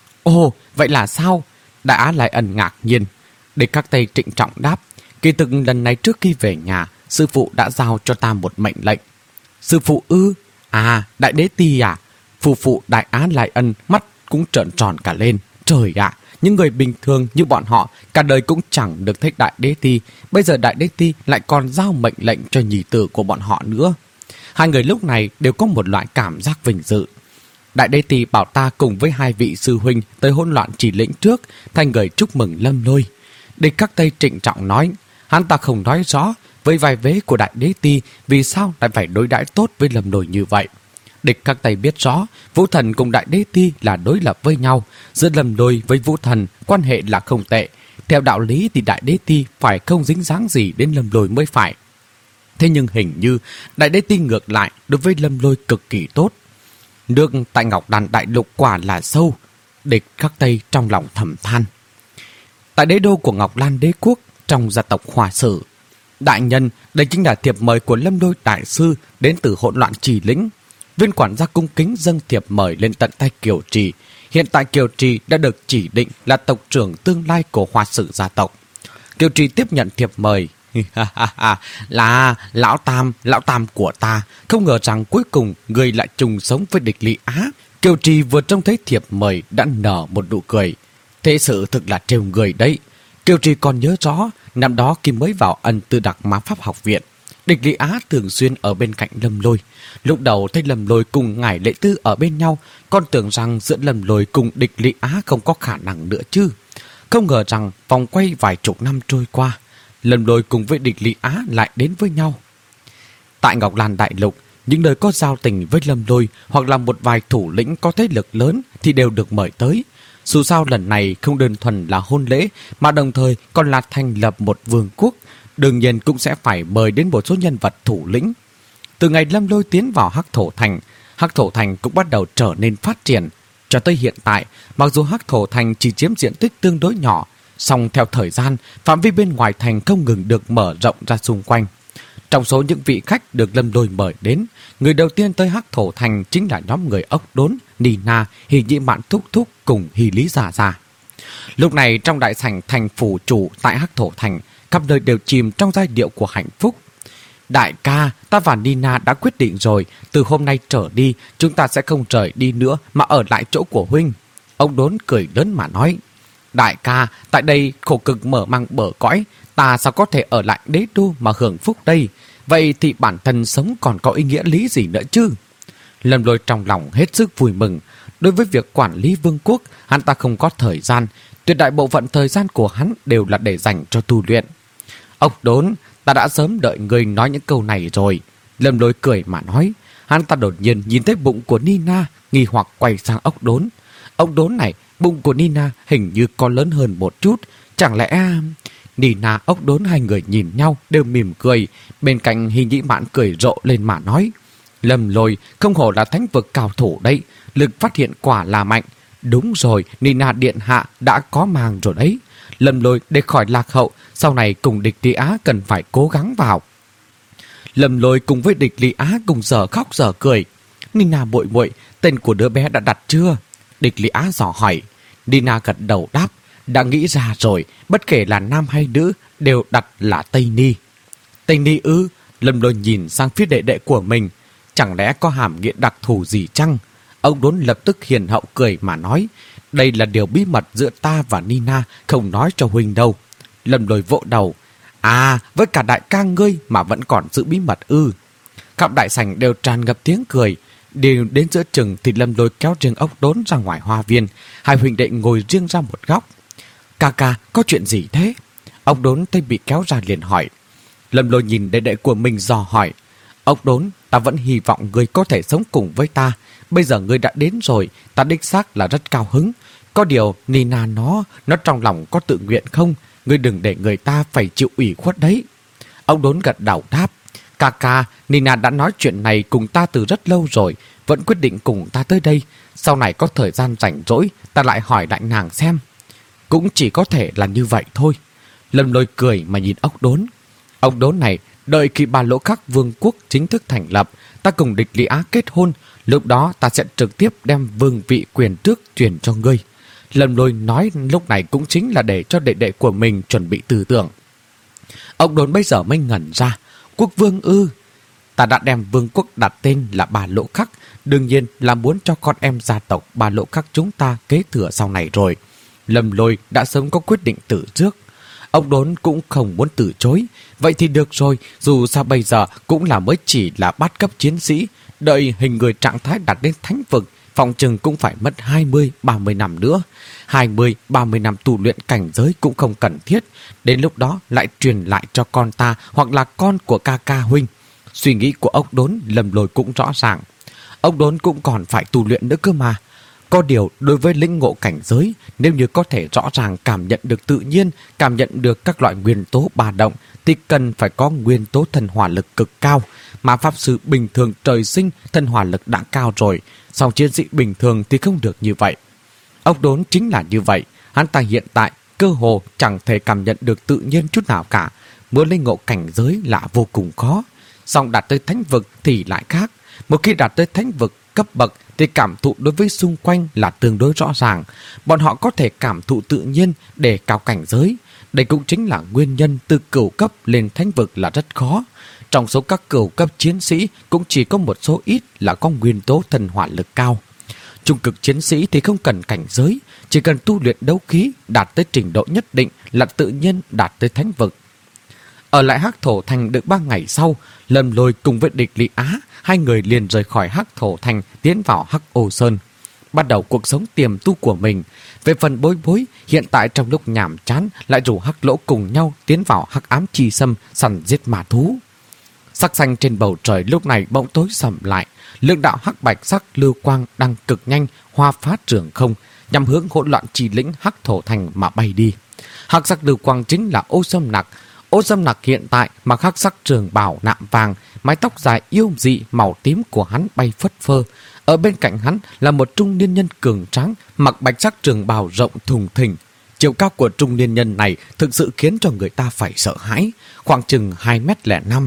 Ồ, vậy là sao? Đại Á lại ẩn ngạc nhiên. Địch các Tây trịnh trọng đáp. Kỳ thực lần này trước khi về nhà, sư phụ đã giao cho ta một mệnh lệnh. Sư phụ ư? À, Đại Đế Ti à? Phụ phụ Đại Á Lại Ân mắt cũng trợn tròn cả lên. Trời ạ, những người bình thường như bọn họ cả đời cũng chẳng được thích Đại Đế Ti. Bây giờ Đại Đế Ti lại còn giao mệnh lệnh cho nhị tử của bọn họ nữa. Hai người lúc này đều có một loại cảm giác vinh dự. Đại Đế Ti bảo ta cùng với hai vị sư huynh tới hỗn loạn chỉ lĩnh trước, thành người chúc mừng Lâm Lôi. Địch Khắc Tây trịnh trọng nói, hắn ta không nói rõ với vai vế của Đại Đế Ti vì sao lại phải đối đãi tốt với Lâm Lôi như vậy. Địch Khắc Tây biết rõ Vũ Thần cùng Đại Đế Ti là đối lập với nhau, giữa Lâm Lôi với Vũ Thần quan hệ là không tệ. Theo đạo lý thì Đại Đế Ti phải không dính dáng gì đến Lâm Lôi mới phải. Thế nhưng hình như Đại Đế Ti ngược lại đối với Lâm Lôi cực kỳ tốt. Nước tại Ngọc Đàn Đại Lục quả là sâu. Địch Khắc Tây trong lòng thầm than. Tại đế đô của Ngọc Lan Đế Quốc, trong gia tộc Hòa Sử, đại nhân, đây chính là thiệp mời của Lâm Lôi đại sư đến từ hỗn loạn Trì lĩnh. Viên quản gia cung kính dâng thiệp mời lên tận tay Kiều Trì. Hiện tại Kiều Trì đã được chỉ định là tộc trưởng tương lai của Hòa Sử gia tộc. Kiều Trì tiếp nhận thiệp mời. Là lão tam, lão tam của ta. Không ngờ rằng cuối cùng người lại chung sống với địch Lý Á. Kiều Trì vừa trông thấy thiệp mời đã nở một nụ cười. Thế sự thực là trêu người đấy. Kiều Trì còn nhớ rõ, năm đó khi mới vào Ân Tư Đặc Ma Pháp học viện, địch Lý Á thường xuyên ở bên cạnh Lâm Lôi. Lúc đầu thấy Lâm Lôi cùng ngải Lệ Tư ở bên nhau, con tưởng rằng giữa Lâm Lôi cùng địch Lý Á không có khả năng nữa chứ. Không ngờ rằng vòng quay vài chục năm trôi qua, Lâm Lôi cùng với địch Lý Á lại đến với nhau. Tại Ngọc Lan Đại Lục, những nơi có giao tình với Lâm Lôi hoặc là một vài thủ lĩnh có thế lực lớn thì đều được mời tới. Dù sao lần này không đơn thuần là hôn lễ mà đồng thời còn là thành lập một vương quốc, đương nhiên cũng sẽ phải mời đến một số nhân vật thủ lĩnh. Từ ngày Lâm Lôi tiến vào Hắc Thổ Thành, Hắc Thổ Thành cũng bắt đầu trở nên phát triển. Cho tới hiện tại, mặc dù Hắc Thổ Thành chỉ chiếm diện tích tương đối nhỏ, song theo thời gian, phạm vi bên ngoài thành không ngừng được mở rộng ra xung quanh. Trong số những vị khách được Lâm Lôi mời đến, người đầu tiên tới Hắc Thổ Thành chính là nhóm người Ốc Đốn, Nina, Hỉ Nhị Mạn Thúc Thúc cùng Hỉ Lý Già Già. Lúc này trong đại sảnh thành phủ chủ tại Hắc Thổ Thành, khắp nơi đều chìm trong giai điệu của hạnh phúc. Đại ca, ta và Nina đã quyết định rồi, từ hôm nay trở đi, chúng ta sẽ không rời đi nữa mà ở lại chỗ của huynh. Ông Đốn cười lớn mà nói, đại ca, tại đây khổ cực mở mang bờ cõi, ta sao có thể ở lại đế đô mà hưởng phúc đây? Vậy thì bản thân sống còn có ý nghĩa lý gì nữa chứ? Lâm Lôi trong lòng hết sức vui mừng. Đối với việc quản lý vương quốc, hắn ta không có thời gian. Tuyệt đại bộ phận thời gian của hắn đều là để dành cho tu luyện. Ốc Đốn, ta đã sớm đợi người nói những câu này rồi. Lâm Lôi cười mà nói. Hắn ta đột nhiên nhìn thấy bụng của Nina, nghi hoặc quay sang Ốc Đốn. Ốc Đốn này, bụng của Nina hình như có lớn hơn một chút. Chẳng lẽ... Nina, Ốc Đốn hai người nhìn nhau đều mỉm cười. Bên cạnh Hỉ Nhị Mạn cười rộ lên mà nói, Lâm Lôi không hổ là thánh vực cao thủ đấy, lực phát hiện quả là mạnh. Đúng rồi, Nina điện hạ đã có màng rồi đấy. Lâm Lôi để khỏi lạc hậu, sau này cùng địch Lý Á cần phải cố gắng vào. Lâm Lôi cùng với địch Lý Á cùng giờ khóc giờ cười. Nina muội muội, tên của đứa bé đã đặt chưa? Địch Lý Á dò hỏi. Nina gật đầu đáp, đã nghĩ ra rồi, bất kể là nam hay nữ đều đặt là Tây Ni. Tây Ni ư? Lâm Lôi nhìn sang phía đệ đệ của mình, chẳng lẽ có hàm nghĩa đặc thù gì chăng? Ông Đốn lập tức hiền hậu cười mà nói, đây là điều bí mật giữa ta và Nina, không nói cho huynh đâu. Lâm Lôi vỗ đầu, à, với cả đại ca ngươi mà vẫn còn giữ bí mật ư? Khắp đại sảnh đều tràn ngập tiếng cười. Đều đến giữa chừng thì Lâm Lôi kéo riêng Ốc Đốn ra ngoài hoa viên. Hai huynh đệ ngồi riêng ra một góc. Ca ca, có chuyện gì thế? Ốc Đốn thấy bị kéo ra liền hỏi. Lâm Lôi nhìn đệ đệ của mình dò hỏi, Ốc Đốn, ta vẫn hy vọng ngươi có thể sống cùng với ta. Bây giờ ngươi đã đến rồi, ta đích xác là rất cao hứng. Có điều Nina nó, nó trong lòng có tự nguyện không? Ngươi đừng để người ta phải chịu ủy khuất đấy. Ốc Đốn gật đầu đáp, ca ca, Nina đã nói chuyện này cùng ta từ rất lâu rồi, vẫn quyết định cùng ta tới đây. Sau này có thời gian rảnh rỗi, ta lại hỏi lại nàng xem. Cũng chỉ có thể là như vậy thôi. Lâm Lôi cười mà nhìn Ốc Đốn. Ốc Đốn này, đợi khi Ba Lỗ Khắc vương quốc chính thức thành lập, ta cùng địch Lý Á kết hôn, lúc đó ta sẽ trực tiếp đem vương vị quyền tước truyền cho ngươi. Lâm Lôi nói lúc này cũng chính là để cho đệ đệ của mình chuẩn bị tư tưởng. Ốc Đốn bây giờ mới ngẩn ra, quốc vương ư? Ta đã đem vương quốc đặt tên là Ba Lỗ Khắc, đương nhiên là muốn cho con em gia tộc Ba Lỗ Khắc chúng ta kế thừa sau này rồi. Lâm Lôi đã sớm có quyết định từ trước. Ốc Đốn cũng không muốn từ chối. Vậy thì được rồi, dù sao bây giờ cũng là mới chỉ là bát cấp chiến sĩ. Đợi hình người trạng thái đạt đến thánh vực phòng chừng cũng phải mất hai mươi ba mươi năm nữa. hai mươi ba mươi năm tu luyện cảnh giới cũng không cần thiết. Đến lúc đó lại truyền lại cho con ta hoặc là con của ca ca huynh. Suy nghĩ của ốc đốn Lâm Lôi cũng rõ ràng. Ốc đốn cũng còn phải tu luyện nữa cơ mà. Có điều đối với lĩnh ngộ cảnh giới, nếu như có thể rõ ràng cảm nhận được tự nhiên, cảm nhận được các loại nguyên tố ba động, thì cần phải có nguyên tố thần hỏa lực cực cao. Mà pháp sư bình thường trời sinh thần hỏa lực đã cao rồi, song chiến sĩ bình thường thì không được như vậy. Ốc đốn chính là như vậy, hắn ta hiện tại cơ hồ chẳng thể cảm nhận được tự nhiên chút nào cả. Muốn lĩnh ngộ cảnh giới là vô cùng khó, song đạt tới thánh vực thì lại khác. Một khi đạt tới thánh vực cấp bậc thì cảm thụ đối với xung quanh là tương đối rõ ràng. Bọn họ có thể cảm thụ tự nhiên để cao cảnh giới. Đây cũng chính là nguyên nhân từ cửu cấp lên thánh vực là rất khó. Trong số các cửu cấp chiến sĩ cũng chỉ có một số ít là có nguyên tố thần hỏa lực cao. Trung cực chiến sĩ thì không cần cảnh giới, chỉ cần tu luyện đấu khí đạt tới trình độ nhất định là tự nhiên đạt tới thánh vực. Ở lại Hắc Thổ Thành được ba ngày sau, Lâm Lôi cùng với Địch Lý Á, hai người liền rời khỏi Hắc Thổ Thành tiến vào Hắc Ô Sơn, bắt đầu cuộc sống tiềm tu của mình. Về phần Bối Bối, hiện tại trong lúc nhàm chán lại rủ Hắc Lỗ cùng nhau tiến vào Hắc Ám Chi Sâm săn giết ma thú. Sắc xanh trên bầu trời lúc này bỗng tối sầm lại, lượng đạo hắc bạch sắc lưu quang đang cực nhanh hoa phá trường không, nhằm hướng hỗn loạn chi lĩnh Hắc Thổ Thành mà bay đi. Hắc sắc lưu quang chính là Ô Sâm Nặc. Ô Sâm Nặc hiện tại mặc hắc sắc trường bào nạm vàng, mái tóc dài yêu dị màu tím của hắn bay phất phơ. Ở bên cạnh hắn là một trung niên nhân cường tráng, mặc bạch sắc trường bào rộng thùng thình. Chiều cao của trung niên nhân này thực sự khiến cho người ta phải sợ hãi, khoảng chừng hai mét lẻ năm.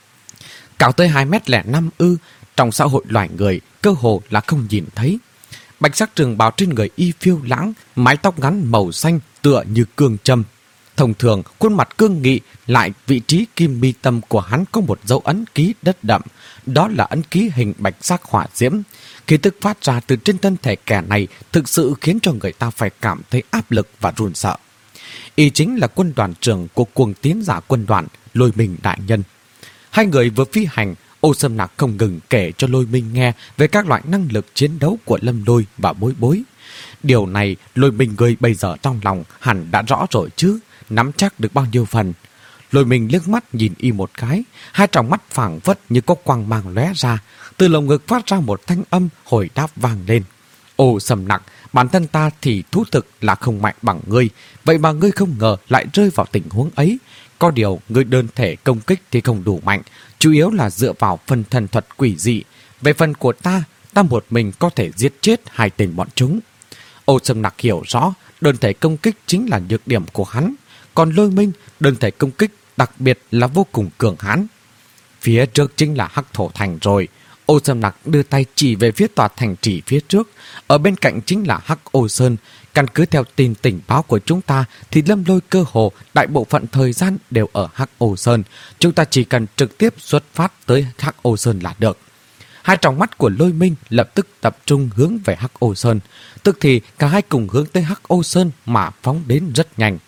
Cao tới hai mét lẻ năm ư, trong xã hội loài người cơ hồ là không nhìn thấy. Bạch sắc trường bào trên người y phiêu lãng, mái tóc ngắn màu xanh tựa như cương châm. Thông thường, khuôn mặt cương nghị, lại vị trí kim mi tâm của hắn có một dấu ấn ký đất đậm, đó là ấn ký hình bạch sắc hỏa diễm. Khí tức phát ra từ trên thân thể kẻ này thực sự khiến cho người ta phải cảm thấy áp lực và run sợ. Y chính là quân đoàn trưởng của cuồng tiến giả quân đoàn, Lôi Minh đại nhân. Hai người vừa phi hành, Ô Sâm Nặc không ngừng kể cho Lôi Minh nghe về các loại năng lực chiến đấu của Lâm Lôi và Bối Bối. Điều này Lôi Minh người bây giờ trong lòng hẳn đã rõ rồi chứ, nắm chắc được bao nhiêu phần. Lôi Minh liếc mắt nhìn y một cái, hai tròng mắt phảng phất như có quang mang lóe ra, từ lồng ngực phát ra một thanh âm hồi đáp vang lên. Ô Sâm Nặc, bản thân ta thì thú thực là không mạnh bằng ngươi, vậy mà ngươi không ngờ lại rơi vào tình huống ấy. Có điều ngươi đơn thể công kích thì không đủ mạnh, chủ yếu là dựa vào phần thần thuật quỷ dị. Về phần của ta, ta một mình có thể giết chết hai tên bọn chúng. Ô Sâm Nặc hiểu rõ, đơn thể công kích chính là nhược điểm của hắn, còn Lôi Minh đơn thể công kích đặc biệt là vô cùng cường hãn. Phía trước chính là Hắc Thổ Thành rồi. Ô Sâm Nặc đưa tay chỉ về phía tòa thành trì phía trước, ở bên cạnh chính là Hắc Ô Sơn. Căn cứ theo tin tình báo của chúng ta thì Lâm Lôi cơ hồ đại bộ phận thời gian đều ở Hắc Ô Sơn. Chúng ta chỉ cần trực tiếp xuất phát tới Hắc Ô Sơn là được. Hai tròng mắt của Lôi Minh lập tức tập trung hướng về Hắc Ô Sơn. Tức thì cả hai cùng hướng tới Hắc Ô Sơn mà phóng đến rất nhanh.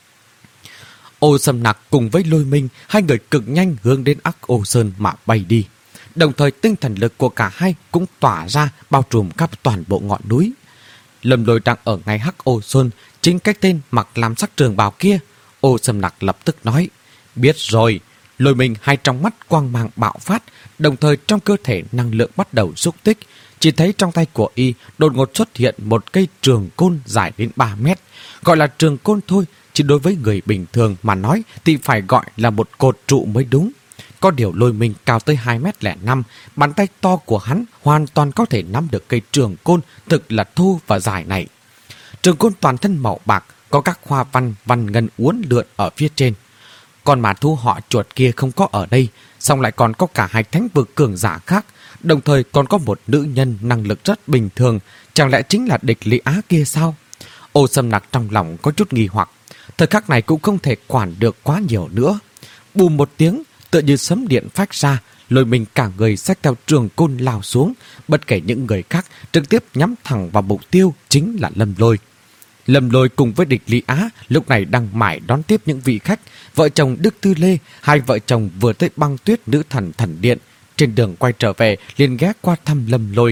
Ô Sâm Nặc cùng với Lôi Minh, hai người cực nhanh hướng đến Hắc Ô Sơn mà bay đi. Đồng thời tinh thần lực của cả hai cũng tỏa ra bao trùm khắp toàn bộ ngọn núi. Lâm Lôi đang ở ngay Hắc Ô Sơn, chính cái tên mặc làm sắc trường bào kia. Ô Sâm Nặc lập tức nói, biết rồi. Lôi Minh hai trong mắt quang mang bạo phát, đồng thời trong cơ thể năng lượng bắt đầu xúc tích. Chỉ thấy trong tay của y đột ngột xuất hiện một cây trường côn dài đến ba mét. Gọi là trường côn thôi, chứ đối với người bình thường mà nói thì phải gọi là một cột trụ mới đúng. Có điều Lôi Minh cao tới hai mét lẻ năm, bàn tay to của hắn hoàn toàn có thể nắm được cây trường côn thực là thô và dài này. Trường côn toàn thân màu bạc, có các hoa văn văn ngân uốn lượn ở phía trên. Còn mà thu họ chuột kia không có ở đây, song lại còn có cả hai thánh vực cường giả khác, đồng thời còn có một nữ nhân năng lực rất bình thường, chẳng lẽ chính là Địch Lý Á kia sao? Ô Sâm Nặc trong lòng có chút nghi hoặc, thời khắc này cũng không thể quản được quá nhiều nữa. Bùm một tiếng, tựa như sấm điện phát ra, Lôi Minh cả người xách theo trường côn lao xuống, bất kể những người khác trực tiếp nhắm thẳng vào mục tiêu chính là Lâm Lôi. Lâm Lôi cùng với Địch Lý Á lúc này đang mải đón tiếp những vị khách. Vợ chồng Đức Tư Lê, hai vợ chồng vừa tới Băng Tuyết Nữ Thần Thần Điện, trên đường quay trở về liền ghé qua thăm Lâm Lôi.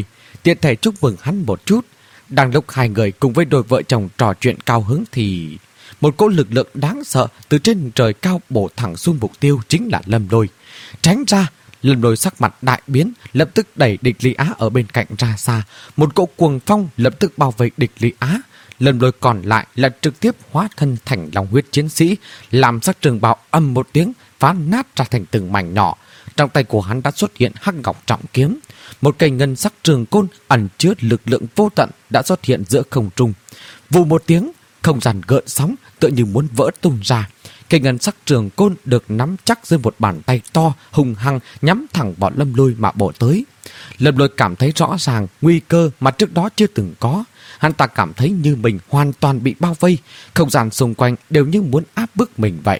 tiện thể chúc mừng hắn một chút. Đang lúc hai người cùng với đôi vợ chồng trò chuyện cao hứng thì một cỗ lực lượng đáng sợ từ trên trời cao bổ thẳng xuống mục tiêu, chính là Lâm Lôi. Tránh ra! Lâm Lôi sắc mặt đại biến, lập tức đẩy địch Lý Á ở bên cạnh ra xa. Một cỗ cuồng phong lập tức bao vây địch Lý Á. Lâm Lôi còn lại là trực tiếp hóa thân thành long huyết chiến sĩ, làm sắc trường bào âm một tiếng phá nát ra thành từng mảnh nhỏ. Trong tay của hắn đã xuất hiện hắc ngọc trọng kiếm. Một cây ngân sắc trường côn ẩn chứa lực lượng vô tận đã xuất hiện giữa không trung. Vù một tiếng, không gian gợn sóng tựa như muốn vỡ tung ra. Cây ngân sắc trường côn được nắm chắc dưới một bàn tay to, hung hăng nhắm thẳng vào Lâm Lôi mà bổ tới. Lâm Lôi cảm thấy rõ ràng nguy cơ mà trước đó chưa từng có. Hắn ta cảm thấy như mình hoàn toàn bị bao vây, không gian xung quanh đều như muốn áp bức mình vậy.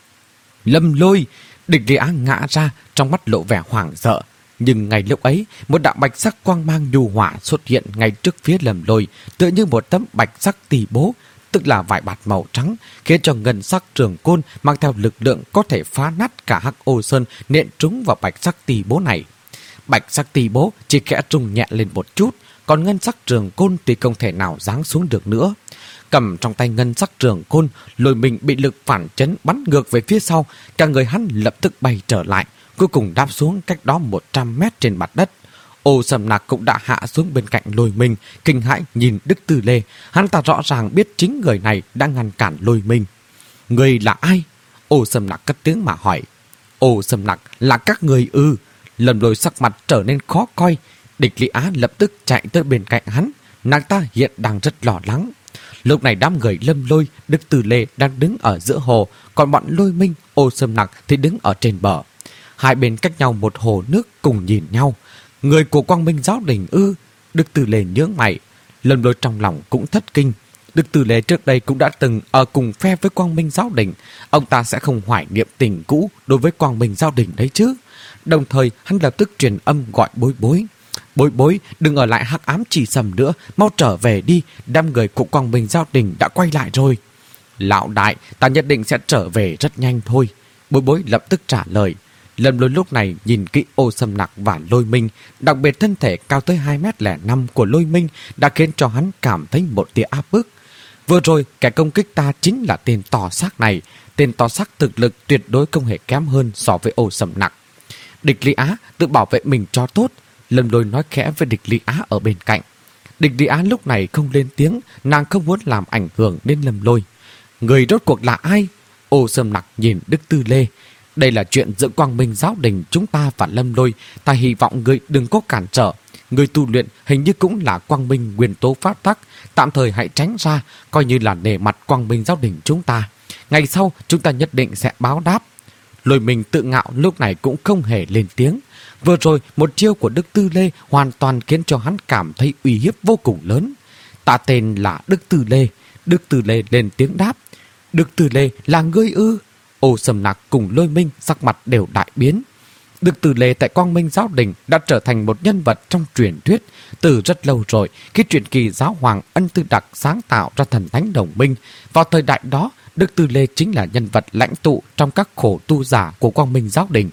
Lâm Lôi! Địch Lý Á ngã ra, trong mắt lộ vẻ hoảng sợ. Nhưng ngay lúc ấy, một đạo bạch sắc quang mang nhu hỏa xuất hiện ngay trước phía Lâm Lôi, tựa như một tấm bạch sắc tỳ bố, tức là vải bạt màu trắng, khiến cho ngân sắc trường côn mang theo lực lượng có thể phá nát cả hắc ô sơn nện trúng vào bạch sắc tỳ bố này. Bạch sắc tỳ bố chỉ khẽ rung nhẹ lên một chút, còn ngân sắc trường côn thì không thể nào giáng xuống được nữa. Cầm trong tay ngân sắc trường côn, Lôi Minh bị lực phản chấn bắn ngược về phía sau, cả người hắn lập tức bay trở lại, cuối cùng đáp xuống cách đó một trăm mét trên mặt đất. Ô Sầm Nặc cũng đã hạ xuống bên cạnh Lôi Minh, kinh hãi nhìn Đức Tư Lê. Hắn ta rõ ràng biết chính người này đã ngăn cản Lôi Minh. Người là ai? Ô Sầm Nặc cất tiếng mà hỏi. Ô Sầm Nặc là các người ư? Lâm Lôi sắc mặt trở nên khó coi. Địch Lý Á lập tức chạy tới bên cạnh hắn. Nàng ta hiện đang rất lo lắng. Lúc này đám người Lâm Lôi, Đức Tư Lê đang đứng ở giữa hồ, còn bọn Lôi Minh, Ô Sầm Nặc thì đứng ở trên bờ. Hai bên cách nhau một hồ nước cùng nhìn nhau. Người của Quang Minh Giáo Đình ư? Đức Tư Lê nhướng mày. Lâm Lôi trong lòng cũng thất kinh. Đức Tư Lê trước đây cũng đã từng ở cùng phe với Quang Minh Giáo Đình. Ông ta sẽ không hoài niệm tình cũ đối với Quang Minh Giáo Đình đấy chứ. Đồng thời hắn lập tức truyền âm gọi Bối Bối. Bối Bối, đừng ở lại hắc ám trì sầm nữa, mau trở về đi, đám người của Quang Minh Giáo Đình đã quay lại rồi. Lão đại, ta nhất định sẽ trở về rất nhanh thôi. Bối Bối lập tức trả lời. Lâm Lôi lúc này nhìn kỹ Ô Sầm Nặc và Lôi Minh, đặc biệt thân thể cao tới hai mét lẻ năm của Lôi Minh đã khiến cho hắn cảm thấy một tia áp bức. Vừa rồi, kẻ công kích ta chính là tên to xác này. Tên to xác thực lực tuyệt đối không hề kém hơn so với Ô Sầm Nặc. Địch Lý Á tự bảo vệ mình cho tốt. Lâm Lôi nói khẽ với Địch Lý Á ở bên cạnh. Địch Lý Á lúc này không lên tiếng, nàng không muốn làm ảnh hưởng đến Lâm Lôi. Người rốt cuộc là ai? Ô Sầm Nặc nhìn Đức Tư Lê. Đây là chuyện giữa Quang Minh Giáo Đình chúng ta và Lâm Lôi. Ta hy vọng người đừng có cản trở. Người tu luyện hình như cũng là Quang Minh nguyên tố pháp tắc. Tạm thời hãy tránh ra, coi như là nể mặt Quang Minh Giáo Đình chúng ta. Ngày sau chúng ta nhất định sẽ báo đáp. Lôi Minh tự ngạo lúc này cũng không hề lên tiếng. Vừa rồi một chiêu của Đức Tư Lê hoàn toàn khiến cho hắn cảm thấy uy hiếp vô cùng lớn. Ta tên là Đức Tư Lê. Đức Tư Lê lên tiếng đáp. Đức Tư Lê là ngươi ư? Ô Sầm Nặc cùng Lôi Minh sắc mặt đều đại biến. Đức Tư Lê tại Quang Minh Giáo Đình đã trở thành một nhân vật trong truyền thuyết từ rất lâu rồi, khi truyền kỳ giáo hoàng Ân Tư Đặc sáng tạo ra thần thánh đồng minh. Vào thời đại đó, Đức Tư Lê chính là nhân vật lãnh tụ trong các khổ tu giả của Quang Minh Giáo Đình.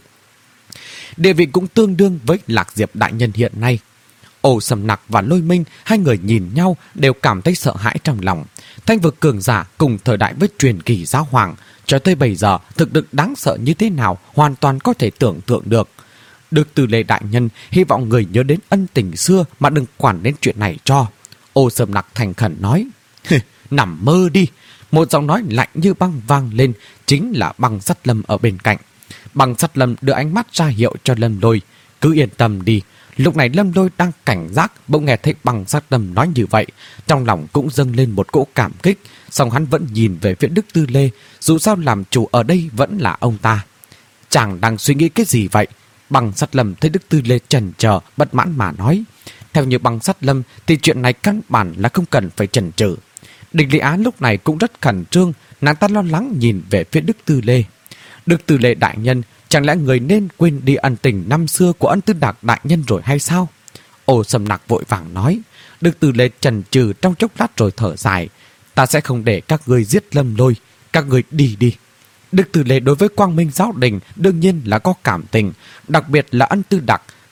Địa vị cũng tương đương với Lạc Diệp đại nhân hiện nay. Ô Sầm Nặc và Lôi Minh, hai người nhìn nhau đều cảm thấy sợ hãi trong lòng. Thanh vực cường giả cùng thời đại với truyền kỳ giáo hoàng, cho tới bây giờ thực lực đáng sợ như thế nào hoàn toàn có thể tưởng tượng được. Đức Tư Lê đại nhân hy vọng người nhớ đến ân tình xưa mà đừng quản đến chuyện này cho. Ô Sầm Nặc thành khẩn nói. Nằm mơ đi. Một giọng nói lạnh như băng vang lên, chính là Băng Sắt Lâm ở bên cạnh. Băng Sắt Lâm đưa ánh mắt ra hiệu cho Lâm Lôi. Cứ yên tâm đi. Lúc này Lâm Lôi đang cảnh giác, bỗng nghe thấy Băng Sắt Lâm nói như vậy, trong lòng cũng dâng lên một cỗ cảm kích. Song hắn vẫn nhìn về phía Đức Tư Lê, dù sao làm chủ ở đây vẫn là ông ta. Chàng đang suy nghĩ cái gì vậy? Băng Sắt Lâm thấy Đức Tư Lê chần chờ, bất mãn mà nói. Theo như Băng Sắt Lâm thì chuyện này căn bản là không cần phải chần chừ. Địch Lý Á lúc này cũng rất khẩn trương, nàng ta lo lắng nhìn về phía Đức Tư Lê. Đức Tư Lê đại nhân, chẳng lẽ người nên quên đi ân tình năm xưa của Ân Tư Đạc đại nhân rồi hay sao? Ô Sầm Nặc vội vàng nói. Đức Tư Lê chần chừ trong chốc lát rồi thở dài. Ta sẽ không để các ngươi giết Lâm Lôi, các ngươi đi đi. Đức Tư Lê đối với Quang Minh Giáo Đình đương nhiên là có cảm tình, đặc biệt là Ân Tư Đạc.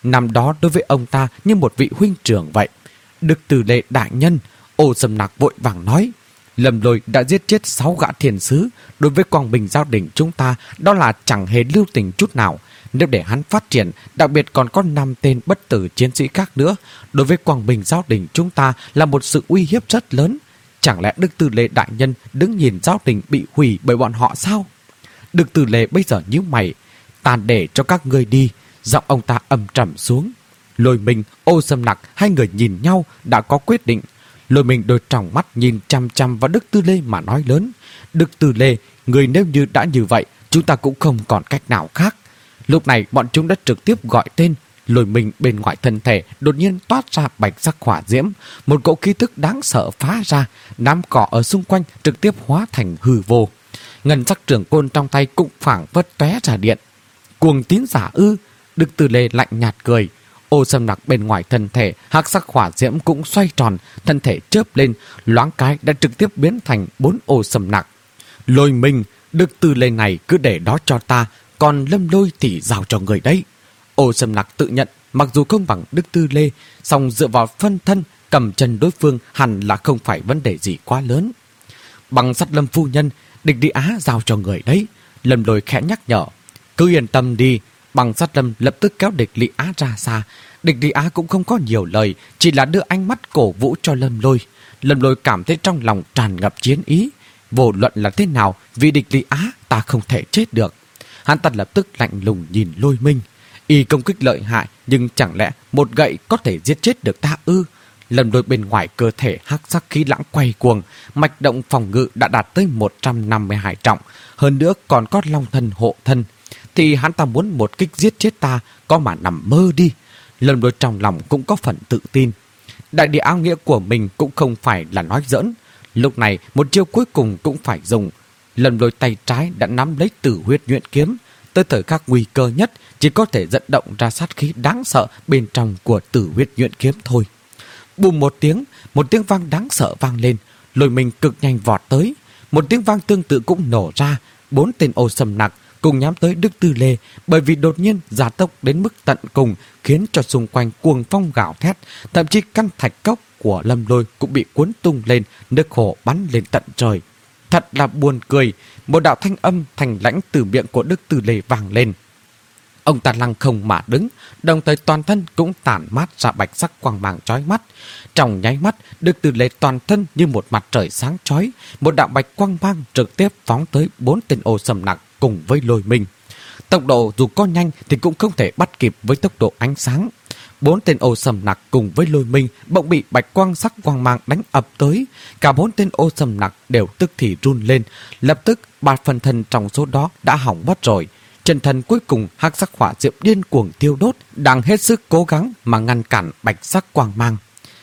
năm đó đối với ông ta như một vị huynh trưởng vậy. Đức Từ Lê đại nhân, Ô Sầm Nặc vội vàng nói, Lâm Lôi đã giết chết sáu gã thiên sứ, đối với Quang Bình Giao Đình chúng ta đó là chẳng hề lưu tình chút nào. Nếu để hắn phát triển, đặc biệt còn có năm tên bất tử chiến sĩ khác nữa, đối với Quang Bình Giao Đình chúng ta là một sự uy hiếp rất lớn. Chẳng lẽ Đức Từ Lê đại nhân đứng nhìn Giao Đình bị hủy bởi bọn họ sao? Đức Từ Lê bây giờ nhíu mày, ta để cho các ngươi đi. Giọng ông ta âm trầm xuống. Lôi Minh, Ô Sầm Nặc hai người nhìn nhau đã có quyết định. Lôi Minh đôi tròng mắt nhìn chăm chăm vào Đức Tư Lê mà nói lớn, Đức Tư Lê, người nếu như đã như vậy, chúng ta cũng không còn cách nào khác. Lúc này bọn chúng đã trực tiếp gọi tên. Lôi Minh bên ngoài thân thể đột nhiên toát ra bạch sắc hỏa diễm, một cỗ khí tức đáng sợ phá ra, đám cỏ ở xung quanh trực tiếp hóa thành hư vô. Ngân sắc trường côn trong tay cũng phảng phất tóe ra điện. Cuồng tín giả ư? Đức Tư Lê lạnh nhạt cười. Ô Sầm Nặc bên ngoài thân thể hắc sắc hỏa diễm cũng xoay tròn, thân thể chớp lên, loáng cái đã trực tiếp biến thành bốn ô Sầm Nặc. Lôi Minh, Đức Tư Lê này cứ để đó cho ta, còn Lâm Lôi thì giao cho người đấy. Ô Sầm Nặc tự nhận mặc dù không bằng Đức Tư Lê, song dựa vào phân thân cầm chân đối phương hẳn là không phải vấn đề gì quá lớn. Bằng sắt Lâm phu nhân, Địch Đi Á giao cho người đấy. Lâm Lôi khẽ nhắc nhở. Cứ yên tâm đi. Bằng sắt Lâm lập tức kéo Địch Đi Á ra xa. Địch Đi Á cũng không có nhiều lời, chỉ là đưa ánh mắt cổ vũ cho Lâm Lôi. Lâm Lôi cảm thấy trong lòng tràn ngập chiến ý. Vô luận là thế nào, vì Địch Đi Á ta không thể chết được. Hắn ta lập tức lạnh lùng nhìn Lôi Minh. Y công kích lợi hại, nhưng chẳng lẽ một gậy có thể giết chết được ta ư? Lâm Lôi bên ngoài cơ thể hắc sắc khí lãng quay cuồng, mạch động phòng ngự đã đạt tới một trăm năm mươi hai trọng, hơn nữa còn có long thân hộ thân. Thì hắn ta muốn một kích giết chết ta, có mà nằm mơ đi. Lâm Lôi trong lòng cũng có phần tự tin. Đại địa áo nghĩa của mình cũng không phải là nói giỡn. Lúc này một chiêu cuối cùng cũng phải dùng. Lâm Lôi tay trái đã nắm lấy Tử Huyết Nhuyễn Kiếm. Tới thời khắc nguy cơ nhất, chỉ có thể dẫn động ra sát khí đáng sợ bên trong của Tử Huyết Nhuyễn Kiếm thôi. Bùm một tiếng, một tiếng vang đáng sợ vang lên. Lôi Minh cực nhanh vọt tới. Một tiếng vang tương tự cũng nổ ra. Bốn tên Ô Sầm Nặc cùng nhắm tới Đức Tư Lê, bởi vì đột nhiên gia tốc đến mức tận cùng khiến cho xung quanh cuồng phong gào thét, thậm chí căn thạch cốc của Lâm Lôi cũng bị cuốn tung lên, nước hồ bắn lên tận trời. Thật là buồn cười. Một đạo thanh âm thành lãnh từ miệng của Đức Tư Lê vang lên. Ông ta lăng không mà đứng, đồng thời toàn thân cũng tản mát ra bạch sắc quang mang chói mắt. Trong nháy mắt, Đức Tư Lê toàn thân như một mặt trời sáng chói, một đạo bạch quang mang trực tiếp phóng tới bốn tên Ô Sầm Nặc cùng với Lôi Minh. Tốc độ dù có nhanh thì cũng không thể bắt kịp với tốc độ ánh sáng. Bốn tên Ô Sầm Nặc cùng với Lôi Minh bỗng bị bạch quang sắc quang mang đánh ập tới. Cả bốn tên Ô Sầm Nặc đều tức thì run lên. Lập tức ba phần thân trong số đó đã hỏng mất rồi. Chân thân cuối cùng hắc sắc hỏa diệm điên cuồng thiêu đốt, đang hết sức cố gắng mà ngăn cản bạch sắc quang mang.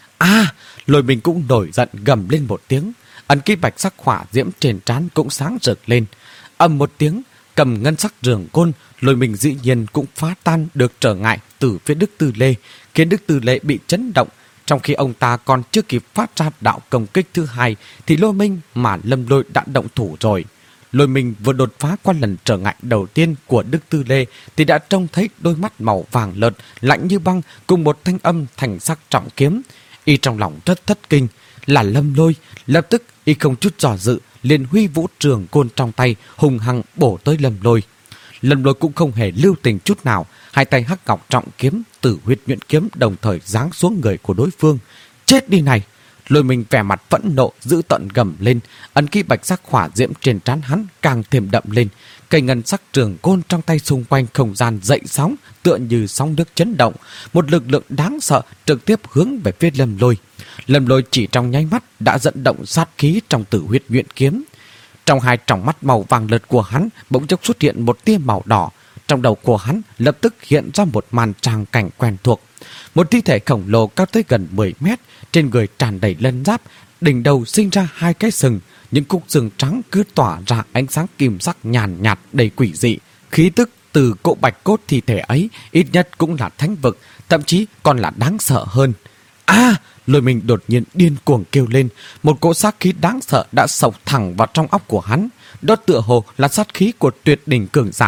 À, Lôi Minh cũng nổi giận gầm lên một tiếng. Ấn ký bạch sắc hỏa diễm trên trán cũng sáng rực lên. Ầm một tiếng, cầm ngân sắc trường côn, Lôi Minh dĩ nhiên cũng phá tan được trở ngại từ phía Đức Tư Lê, khiến Đức Tư Lê bị chấn động. Trong khi ông ta còn chưa kịp phát ra đạo công kích thứ hai, thì Lôi Minh mà Lâm Lôi đã động thủ rồi. Lôi Minh vừa đột phá qua lần trở ngại đầu tiên của Đức Tư Lê thì đã trông thấy đôi mắt màu vàng lợt, lạnh như băng cùng một thanh âm thành sắc trọng kiếm. Y trong lòng rất thất kinh, là Lâm Lôi. Lập tức y không chút dò dự liền huy vũ trường côn trong tay hùng hăng bổ tới Lâm Lôi. Lâm Lôi cũng không hề lưu tình chút nào, hai tay hắc ngọc trọng kiếm, Tử Huyết Nhuyễn Kiếm đồng thời giáng xuống người của đối phương. Chết đi này! Lôi Minh vẻ mặt phẫn nộ giữ tận gầm lên, ấn ký bạch sắc hỏa diễm trên trán hắn càng thêm đậm lên. Cây ngân sắc trường côn trong tay xung quanh không gian dậy sóng, tựa như sóng nước chấn động. Một lực lượng đáng sợ trực tiếp hướng về phía Lâm Lôi. Lâm Lôi chỉ trong nháy mắt đã dẫn động sát khí trong Tử Huyết Nhuyễn Kiếm. Trong hai tròng mắt màu vàng lợt của hắn bỗng chốc xuất hiện một tia màu đỏ. Trong đầu của hắn lập tức hiện ra một màn tràng cảnh quen thuộc. Một thi thể khổng lồ cao tới gần mười mét, trên người tràn đầy lân giáp, đỉnh đầu sinh ra hai cái sừng, những cục sừng trắng cứ tỏa ra ánh sáng kim sắc nhàn nhạt đầy quỷ dị. Khí tức từ cỗ bạch cốt thi thể ấy ít nhất cũng là thánh vực, thậm chí còn là đáng sợ hơn. À! Lôi Minh đột nhiên điên cuồng kêu lên, một cỗ sát khí đáng sợ đã sộc thẳng vào trong óc của hắn. Đó tựa hồ là sát khí của tuyệt đỉnh cường giả,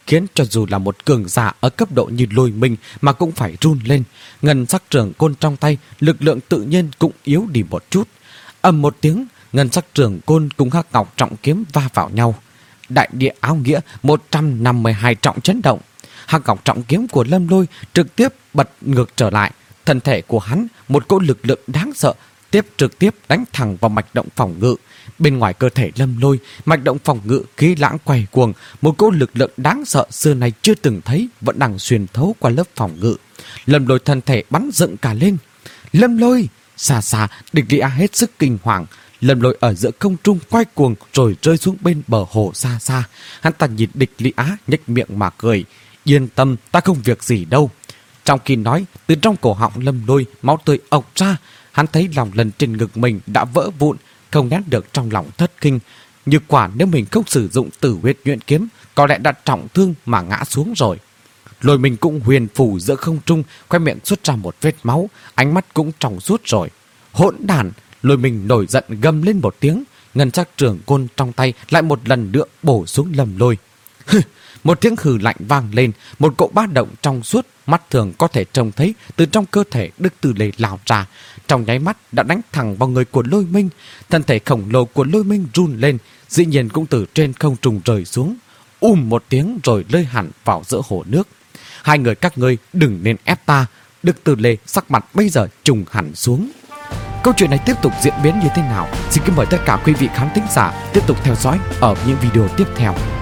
khiến cho dù là một cường giả ở cấp độ như Lôi Minh mà cũng phải run lên. Ngân sắc trường côn trong tay, lực lượng tự nhiên cũng yếu đi một chút. Ầm một tiếng, ngân sắc trường côn cùng hắc ngọc trọng kiếm va vào nhau. Đại địa áo nghĩa một trăm năm mươi hai trọng chấn động. Hắc ngọc trọng kiếm của Lâm Lôi trực tiếp bật ngược trở lại. Thân thể của hắn, một cỗ lực lượng đáng sợ, tiếp trực tiếp đánh thẳng vào mạch động phòng ngự. Bên ngoài cơ thể Lâm Lôi, mạch động phòng ngự khí lãng quay cuồng, một cỗ lực lượng đáng sợ xưa nay chưa từng thấy vẫn đang xuyên thấu qua lớp phòng ngự. Lâm Lôi thân thể bắn dựng cả lên. Lâm Lôi! Xa xa, địch Lý Á hết sức kinh hoàng. Lâm Lôi ở giữa không trung quay cuồng rồi rơi xuống bên bờ hồ xa xa. Hắn ta nhìn địch Lý Á nhếch miệng mà cười. Yên tâm, ta không việc gì đâu. Trong khi nói, từ trong cổ họng Lâm Lôi máu tươi ộc ra. Hắn thấy lòng lần trên ngực mình đã vỡ vụn, không nén được trong lòng thất kinh. Như quả nếu mình không sử dụng Tử Huyết Nhuyễn Kiếm, có lẽ đã trọng thương mà ngã xuống rồi. Lôi mình cũng huyền phù giữa không trung, khoe miệng xuất ra một vết máu, ánh mắt cũng trong suốt rồi. Hỗn đản! Lôi mình nổi giận gầm lên một tiếng, ngân sắc trường côn trong tay lại một lần nữa bổ xuống Lâm Lôi. Một tiếng hừ lạnh vang lên, một cỗ ba động trong suốt, mắt thường có thể trông thấy từ trong cơ thể Đức Tử Lê lao ra, trong nháy mắt đã đánh thẳng vào người của Lôi Minh. Thân thể khổng lồ của Lôi Minh run lên, dĩ nhiên cũng từ trên không trung rơi xuống, um một tiếng rồi rơi hẳn vào giữa hồ nước. Hai người các ngươi đừng nên ép ta. Đức Tử Lê sắc mặt bây giờ trùng hẳn xuống. Câu chuyện này tiếp tục diễn biến như thế nào? Xin kính mời tất cả quý vị khán thính giả tiếp tục theo dõi ở những video tiếp theo.